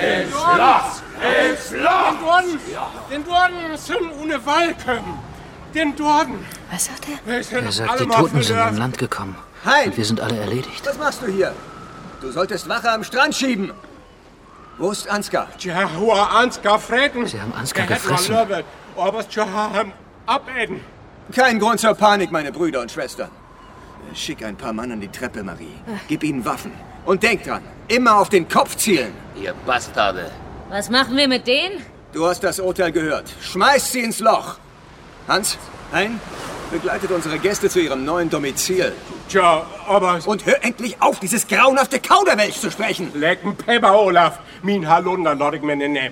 Den Dorden sind ohne Wahl kommen. Den Dorden. Was sagt er? Er sagt, die Toten sind an Land gekommen. Hein! Und wir sind alle erledigt. Was machst du hier? Du solltest Wache am Strand schieben. Wo ist Ansgar? Tja, hoher Ansgar freten. Sie haben Ansgar gefressen. Aber tja, abäden. Kein Grund zur Panik, meine Brüder und Schwestern. Schick ein paar Mann an die Treppe, Marie. Gib ihnen Waffen. Und denk dran, immer auf den Kopf zielen. Ihr Bastarde. Was machen wir mit denen? Du hast das Urteil gehört. Schmeißt sie ins Loch. Hans, Hein, begleitet unsere Gäste zu ihrem neuen Domizil. Tja, aber... Und hör endlich auf, dieses grauenhafte Kauderwelsch zu sprechen. Lecken Pepper, Olaf. Min Halunder, lass ich mir nicht nehmen.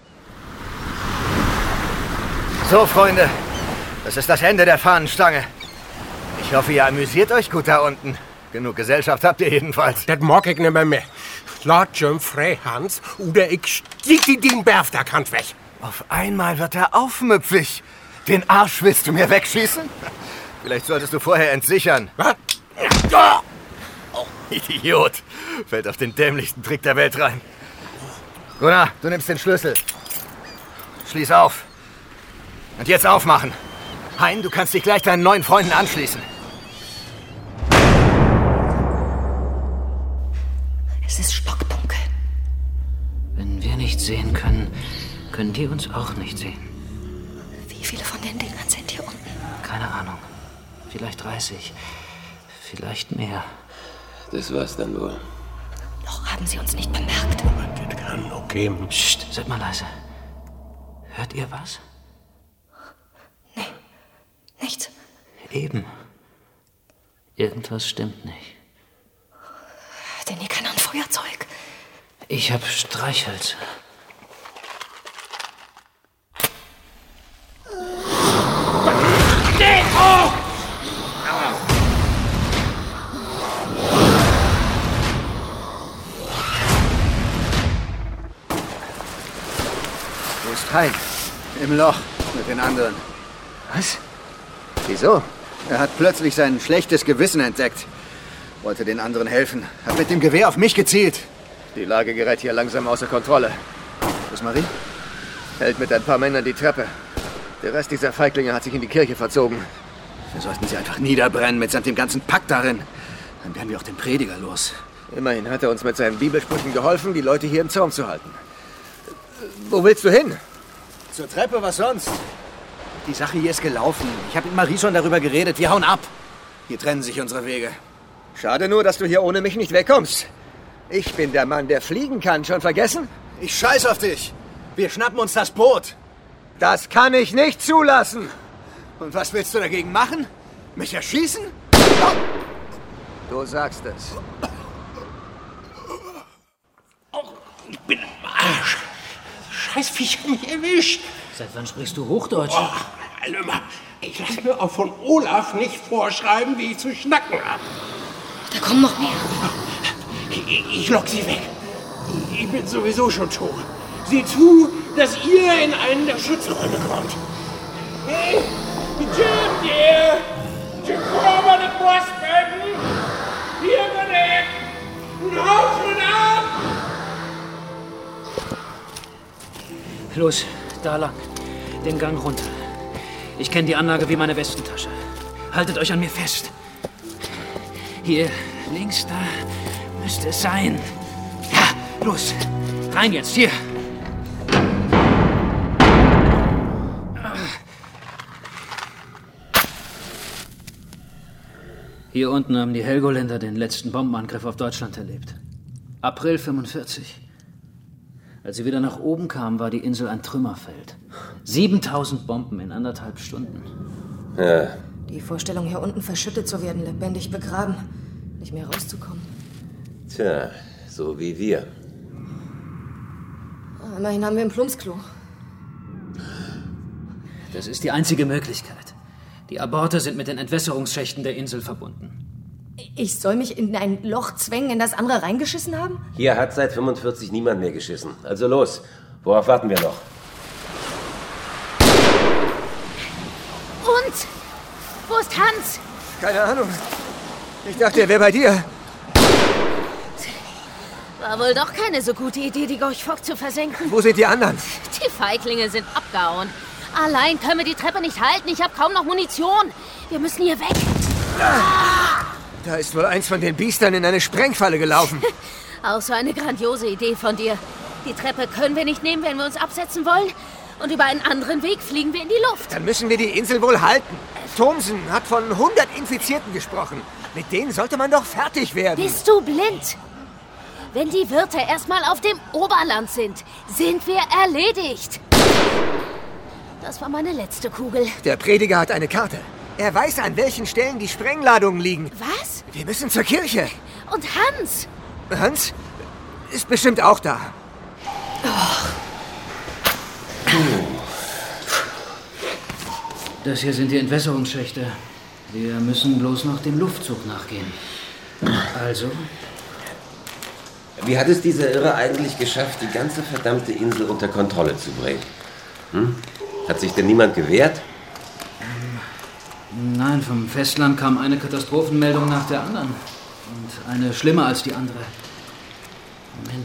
So, Freunde. Das ist das Ende der Fahnenstange. Ich hoffe, ihr amüsiert euch gut da unten. Genug Gesellschaft habt ihr jedenfalls. Das mag ich nicht mehr. Lass schon frei, Hans, oder ich stieg die den Berfterkant weg. Auf einmal wird er aufmüpfig. Den Arsch willst du mir wegschießen? Vielleicht solltest du vorher entsichern. Was? Oh, Idiot. Fällt auf den dämlichsten Trick der Welt rein. Gunnar, du nimmst den Schlüssel. Schließ auf. Und jetzt aufmachen. Hein, du kannst dich gleich deinen neuen Freunden anschließen. Es ist stockdunkel. Wenn wir nicht sehen können, können die uns auch nicht sehen. Wie viele von den Dingern sind hier unten? Keine Ahnung. Vielleicht 30. Vielleicht mehr. Das war's dann wohl. Noch haben sie uns nicht bemerkt. Das kann okay. Psst, seid mal leise. Hört ihr was? Nee, nichts. Eben. Irgendwas stimmt nicht. Denn hier keiner ein Feuerzeug. Ich hab Streichhölzer. Wo ist Hein? Im Loch mit den anderen. Was? Wieso? Er hat plötzlich sein schlechtes Gewissen entdeckt. Wollte den anderen helfen. Hat mit dem Gewehr auf mich gezielt. Die Lage gerät hier langsam außer Kontrolle. Wo ist Marie? Hält mit ein paar Männern die Treppe. Der Rest dieser Feiglinge hat sich in die Kirche verzogen. Wir sollten sie einfach niederbrennen, mitsamt dem ganzen Pack darin. Dann werden wir auch den Prediger los. Immerhin hat er uns mit seinen Bibelsprüchen geholfen, die Leute hier im Zaum zu halten. Wo willst du hin? Zur Treppe, was sonst? Die Sache hier ist gelaufen. Ich habe mit Marie schon darüber geredet. Wir hauen ab. Hier trennen sich unsere Wege. Schade nur, dass du hier ohne mich nicht wegkommst. Ich bin der Mann, der fliegen kann. Schon vergessen? Ich scheiß auf dich. Wir schnappen uns das Boot. Das kann ich nicht zulassen. Und was willst du dagegen machen? Mich erschießen? Du sagst es. Ich bin am Arsch. Scheißviech hat mich erwischt. Seit wann sprichst du Hochdeutsch? Oh, Alter, ich lass mir auch von Olaf nicht vorschreiben, wie ich zu schnacken habe. Da kommen noch mehr. Ich lock sie weg. Ich bin sowieso schon tot. Sieh zu, dass ihr in einen der Schutzräume kommt. Hey, Jim, dear! Jim, komm mal den Boss, baby! Hier bin ich! Und haut schon ab! Los, da lang. Den Gang runter. Ich kenne die Anlage wie meine Westentasche. Haltet euch an mir fest. Hier, links, da müsste es sein. Ja, los. Rein jetzt, hier. Hier unten haben die Helgoländer den letzten Bombenangriff auf Deutschland erlebt. April 45. Als sie wieder nach oben kamen, war die Insel ein Trümmerfeld. 7000 Bomben in 1,5 Stunden. Ja. Die Vorstellung, hier unten verschüttet zu werden, lebendig begraben, nicht mehr rauszukommen. Tja, so wie wir. Immerhin haben wir ein Plumpsklo. Das ist die einzige Möglichkeit. Die Aborte sind mit den Entwässerungsschächten der Insel verbunden. Ich soll mich in ein Loch zwängen, in das andere reingeschissen haben? Hier hat seit 45 niemand mehr geschissen. Also los, worauf warten wir noch? Und? Wo ist Hans? Keine Ahnung. Ich dachte, er wäre bei dir. War wohl doch keine so gute Idee, die Gorch Fock zu versenken. Wo sind die anderen? Die Feiglinge sind abgehauen. Allein können wir die Treppe nicht halten. Ich habe kaum noch Munition. Wir müssen hier weg. Da ist wohl eins von den Biestern in eine Sprengfalle gelaufen. Auch so eine grandiose Idee von dir. Die Treppe können wir nicht nehmen, wenn wir uns absetzen wollen. Und über einen anderen Weg fliegen wir in die Luft. Dann müssen wir die Insel wohl halten. Thomsen hat von 100 Infizierten gesprochen. Mit denen sollte man doch fertig werden. Bist du blind? Wenn die Wirte erstmal auf dem Oberland sind, sind wir erledigt. Das war meine letzte Kugel. Der Prediger hat eine Karte. Er weiß, an welchen Stellen die Sprengladungen liegen. Was? Wir müssen zur Kirche. Und Hans? Hans ist bestimmt auch da. Das hier sind die Entwässerungsschächte. Wir müssen bloß noch dem Luftzug nachgehen. Also? Wie hat es dieser Irre eigentlich geschafft, die ganze verdammte Insel unter Kontrolle zu bringen? Hat sich denn niemand gewehrt? Nein, vom Festland kam eine Katastrophenmeldung nach der anderen. Und eine schlimmer als die andere. Moment.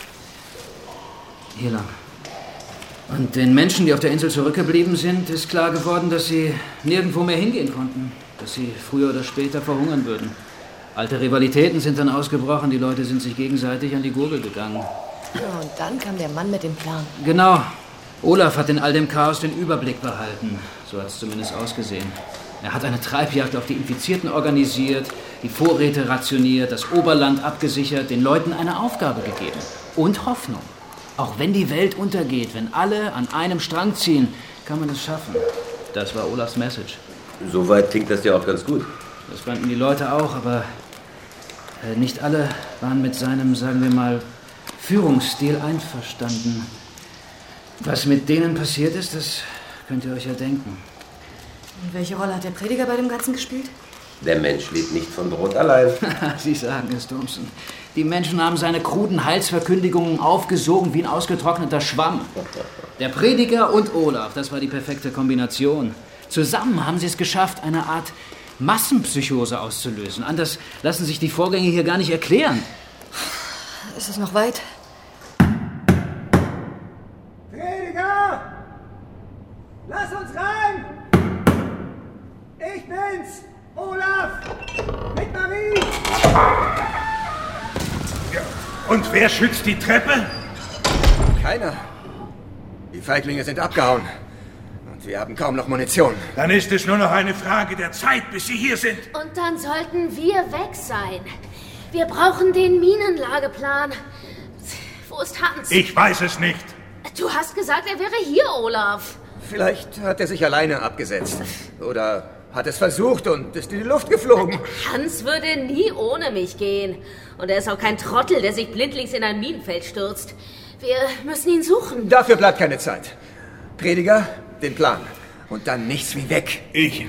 Hier lang. Und den Menschen, die auf der Insel zurückgeblieben sind, ist klar geworden, dass sie nirgendwo mehr hingehen konnten. Dass sie früher oder später verhungern würden. Alte Rivalitäten sind dann ausgebrochen, die Leute sind sich gegenseitig an die Gurgel gegangen. Ja, und dann kam der Mann mit dem Plan. Genau. Olaf hat in all dem Chaos den Überblick behalten. So hat es zumindest ausgesehen. Er hat eine Treibjagd auf die Infizierten organisiert, die Vorräte rationiert, das Oberland abgesichert, den Leuten eine Aufgabe gegeben. Und Hoffnung. Auch wenn die Welt untergeht, wenn alle an einem Strang ziehen, kann man es schaffen. Das war Olafs Message. Soweit klingt das ja auch ganz gut. Das fanden die Leute auch, aber nicht alle waren mit seinem, sagen wir mal, Führungsstil einverstanden. Was mit denen passiert ist, das könnt ihr euch ja denken. Und welche Rolle hat der Prediger bei dem Ganzen gespielt? Der Mensch lebt nicht von Brot allein. Sie sagen es, Thompson. Die Menschen haben seine kruden Heilsverkündigungen aufgesogen wie ein ausgetrockneter Schwamm. Der Prediger und Olaf, das war die perfekte Kombination. Zusammen haben sie es geschafft, eine Art Massenpsychose auszulösen. Anders lassen sich die Vorgänge hier gar nicht erklären. Ist es noch weit? Prediger! Lass uns rein! Ich bin's! Olaf! Mit Marie! Ja, und wer schützt die Treppe? Keiner. Die Feiglinge sind abgehauen. Und wir haben kaum noch Munition. Dann ist es nur noch eine Frage der Zeit, bis sie hier sind. Und dann sollten wir weg sein. Wir brauchen den Minenlageplan. Wo ist Hans? Ich weiß es nicht. Du hast gesagt, er wäre hier, Olaf. Vielleicht hat er sich alleine abgesetzt. Oder hat es versucht und ist in die Luft geflogen. Hans würde nie ohne mich gehen. Und er ist auch kein Trottel, der sich blindlings in ein Minenfeld stürzt. Wir müssen ihn suchen. Dafür bleibt keine Zeit. Prediger, den Plan. Und dann nichts wie weg.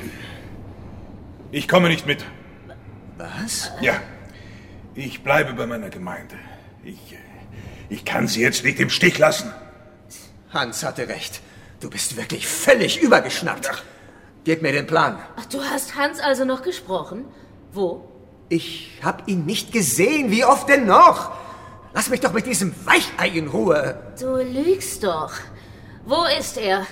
Ich komme nicht mit. Was? Ja, ich bleibe bei meiner Gemeinde. Ich kann sie jetzt nicht im Stich lassen. Hans hatte recht. Du bist wirklich völlig übergeschnappt. Gib mir den Plan. Ach, du hast Hans also noch gesprochen? Wo? Ich hab ihn nicht gesehen. Wie oft denn noch? Lass mich doch mit diesem Weichei in Ruhe. Du lügst doch. Wo ist er?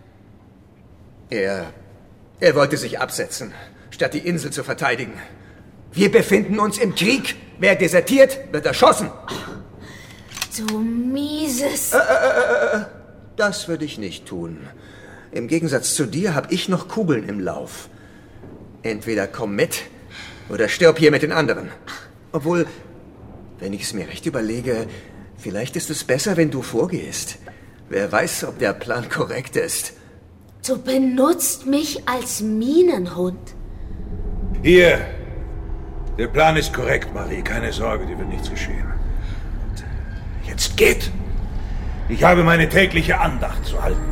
Er wollte sich absetzen, statt die Insel zu verteidigen. Wir befinden uns im Krieg. Wer desertiert, wird erschossen. Du mieses... Das würde ich nicht tun. Im Gegensatz zu dir habe ich noch Kugeln im Lauf. Entweder komm mit oder stirb hier mit den anderen. Obwohl, wenn ich es mir recht überlege, vielleicht ist es besser, wenn du vorgehst. Wer weiß, ob der Plan korrekt ist. Du benutzt mich als Minenhund. Hier. Der Plan ist korrekt, Marie. Keine Sorge, dir wird nichts geschehen. Und jetzt geht. Ich habe meine tägliche Andacht zu halten.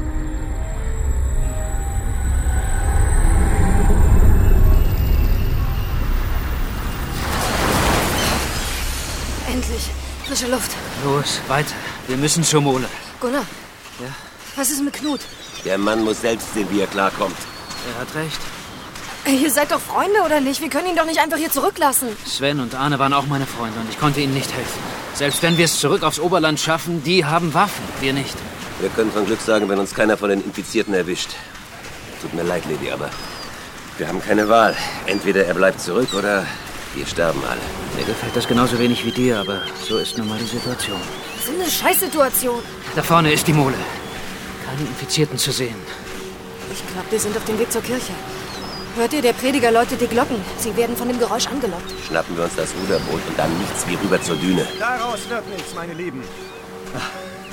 Endlich. Frische Luft. Los, weiter. Wir müssen zur Mole. Gunnar. Ja? Was ist mit Knut? Der Mann muss selbst sehen, wie er klarkommt. Er hat recht. Ihr seid doch Freunde, oder nicht? Wir können ihn doch nicht einfach hier zurücklassen. Sven und Arne waren auch meine Freunde und ich konnte ihnen nicht helfen. Selbst wenn wir es zurück aufs Oberland schaffen, die haben Waffen, wir nicht. Wir können von Glück sagen, wenn uns keiner von den Infizierten erwischt. Tut mir leid, Lady, aber wir haben keine Wahl. Entweder er bleibt zurück oder wir sterben alle. Mir gefällt das genauso wenig wie dir, aber so ist nun mal die Situation. Das ist eine Scheißsituation. Da vorne ist die Mole. Keine Infizierten zu sehen. Ich glaube, wir sind auf dem Weg zur Kirche. Hört ihr, der Prediger läutet die Glocken. Sie werden von dem Geräusch angelockt. Schnappen wir uns das Ruderboot und dann nichts wie rüber zur Düne. Daraus wird nichts, meine Lieben.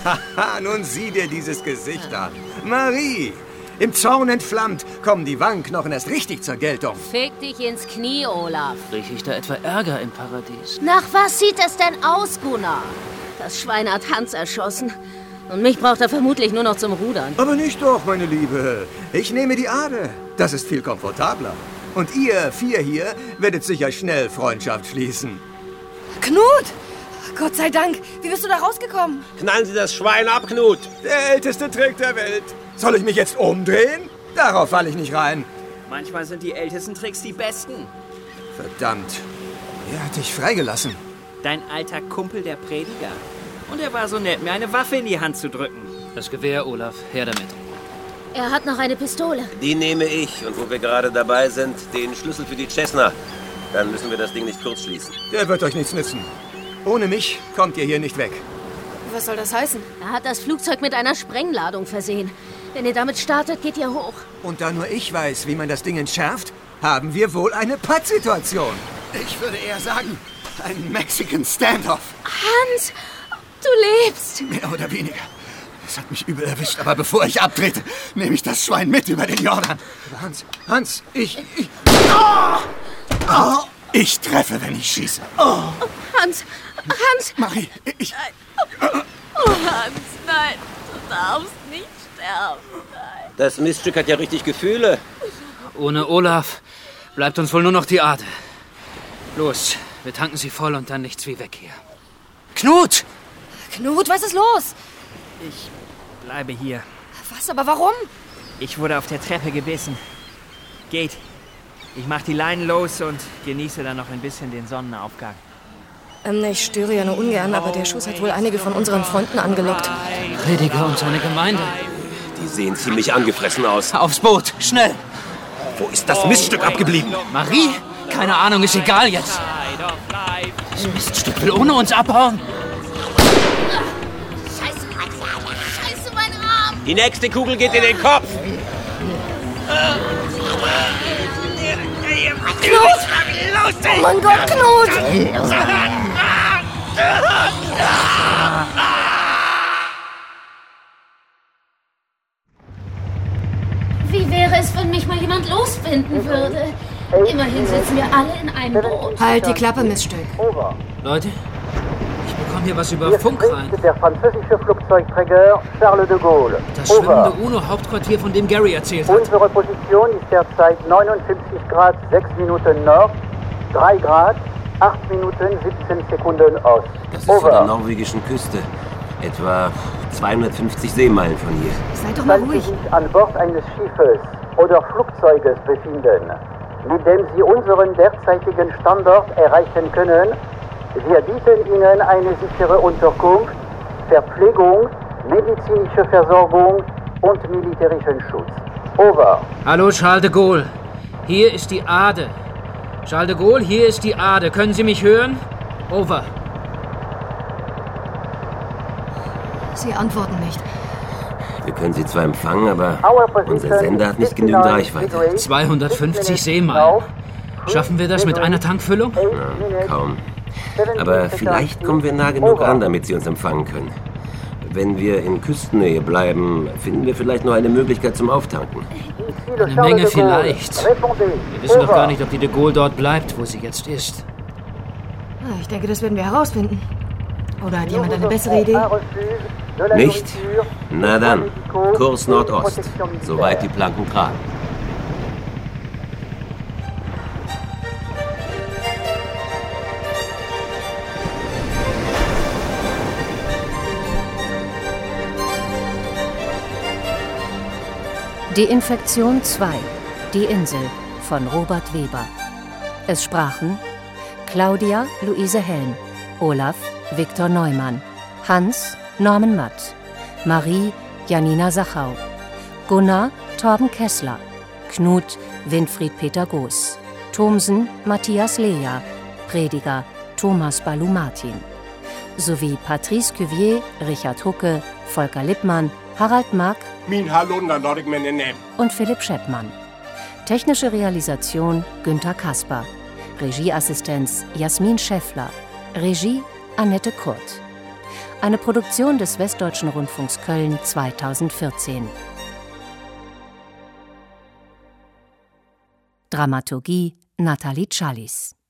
Nun sieh dir dieses Gesicht an. Marie, im Zorn entflammt, kommen die Wangenknochen erst richtig zur Geltung. Fick dich ins Knie, Olaf. Rieche ich da etwa Ärger im Paradies? Nach was sieht es denn aus, Gunnar? Das Schwein hat Hans erschossen. Und mich braucht er vermutlich nur noch zum Rudern. Aber nicht doch, meine Liebe. Ich nehme die Ade. Das ist viel komfortabler. Und ihr 4 hier werdet sicher schnell Freundschaft schließen. Knut! Gott sei Dank. Wie bist du da rausgekommen? Knallen Sie das Schwein ab, Knut. Der älteste Trick der Welt. Soll ich mich jetzt umdrehen? Darauf falle ich nicht rein. Manchmal sind die ältesten Tricks die besten. Verdammt. Wer hat dich freigelassen? Dein alter Kumpel, der Prediger. Und er war so nett, mir eine Waffe in die Hand zu drücken. Das Gewehr, Olaf. Her damit. Er hat noch eine Pistole. Die nehme ich. Und wo wir gerade dabei sind, den Schlüssel für die Cessna. Dann müssen wir das Ding nicht kurz schließen. Der wird euch nichts nützen. Ohne mich kommt ihr hier nicht weg. Was soll das heißen? Er hat das Flugzeug mit einer Sprengladung versehen. Wenn ihr damit startet, geht ihr hoch. Und da nur ich weiß, wie man das Ding entschärft, haben wir wohl eine Pattsituation. Ich würde eher sagen, ein Mexican Standoff. Hans, du lebst. Mehr oder weniger. Es hat mich übel erwischt, aber bevor ich abtrete, nehme ich das Schwein mit über den Jordan. Hans, ich... Oh, ich treffe, wenn ich schieße. Oh, Hans! Marie, ich... Oh, Hans, nein, du darfst nicht sterben. Nein. Das Miststück hat ja richtig Gefühle. Ohne Olaf bleibt uns wohl nur noch die Ade. Los, wir tanken sie voll und dann nichts wie weg hier. Knut! Knut, was ist los? Ich bleibe hier. Was, aber warum? Ich wurde auf der Treppe gebissen. Geht. Ich mach die Leinen los und genieße dann noch ein bisschen den Sonnenaufgang. Ich störe ja nur ungern, aber der Schuss hat wohl einige von unseren Freunden angelockt. Prediger und seine Gemeinde. Die sehen ziemlich angefressen aus. Aufs Boot, schnell! Wo ist das Miststück abgeblieben? Marie? Keine Ahnung, ist egal jetzt. Das Miststück will ohne uns abhauen. Scheiße, mein Arm! Die nächste Kugel geht in den Kopf. Knut! Oh mein Gott, Knut! Wie wäre es, wenn mich mal jemand losfinden würde? Immerhin sitzen wir alle in einem Boot. Halt die Klappe, Miststück. Leute, ich bekomme hier was über Funk rein. Der französische Flugzeugträger Charles de Gaulle. Das schwimmende UNO-Hauptquartier, von dem Gary erzählt hat. Unsere Position ist derzeit 59 Grad 6 Minuten Nord, 3 Grad 8 Minuten 17 Sekunden Ost. Das ist vor der norwegischen Küste. Etwa 250 Seemeilen von hier. Seid doch mal ruhig. Falls Sie sich an Bord eines Schiffes oder Flugzeuges befinden, mit dem Sie unseren derzeitigen Standort erreichen können, wir bieten Ihnen eine sichere Unterkunft, Verpflegung, medizinische Versorgung und militärischen Schutz. Over. Hallo, Charles de Gaulle. Hier ist die Ade. Charles de Gaulle, hier ist die Ade. Können Sie mich hören? Over. Sie antworten nicht. Wir können sie zwar empfangen, aber unser Sender hat nicht genügend Reichweite. 250 Seemeilen. Schaffen wir das mit einer Tankfüllung? Na, kaum. Aber vielleicht kommen wir nah genug an, damit sie uns empfangen können. Wenn wir in Küstennähe bleiben, finden wir vielleicht noch eine Möglichkeit zum Auftanken. Eine Menge vielleicht. Wir wissen doch gar nicht, ob die de Gaulle dort bleibt, wo sie jetzt ist. Ich denke, das werden wir herausfinden. Oder hat jemand eine bessere Idee? Nicht? Na dann, Kurs Nordost, soweit die Planken tragen. Die Infektion 2. Die Insel von Robert Weber. Es sprachen Claudia Luise Helm, Olaf Viktor Neumann, Hans Norman Matt, Marie Janina Sachau, Gunnar Torben Kessler, Knut Winfried Peter Goos, Thomsen Matthias Lea, Prediger Thomas Balu Martin, sowie Patrice Cuvier, Richard Hucke, Volker Lippmann, Harald Mack und Philipp Scheppmann. Technische Realisation Günther Kasper. Regieassistenz Jasmin Schäffler. Regie Annette Kurt. Eine Produktion des Westdeutschen Rundfunks Köln 2014. Dramaturgie Nathalie Challis.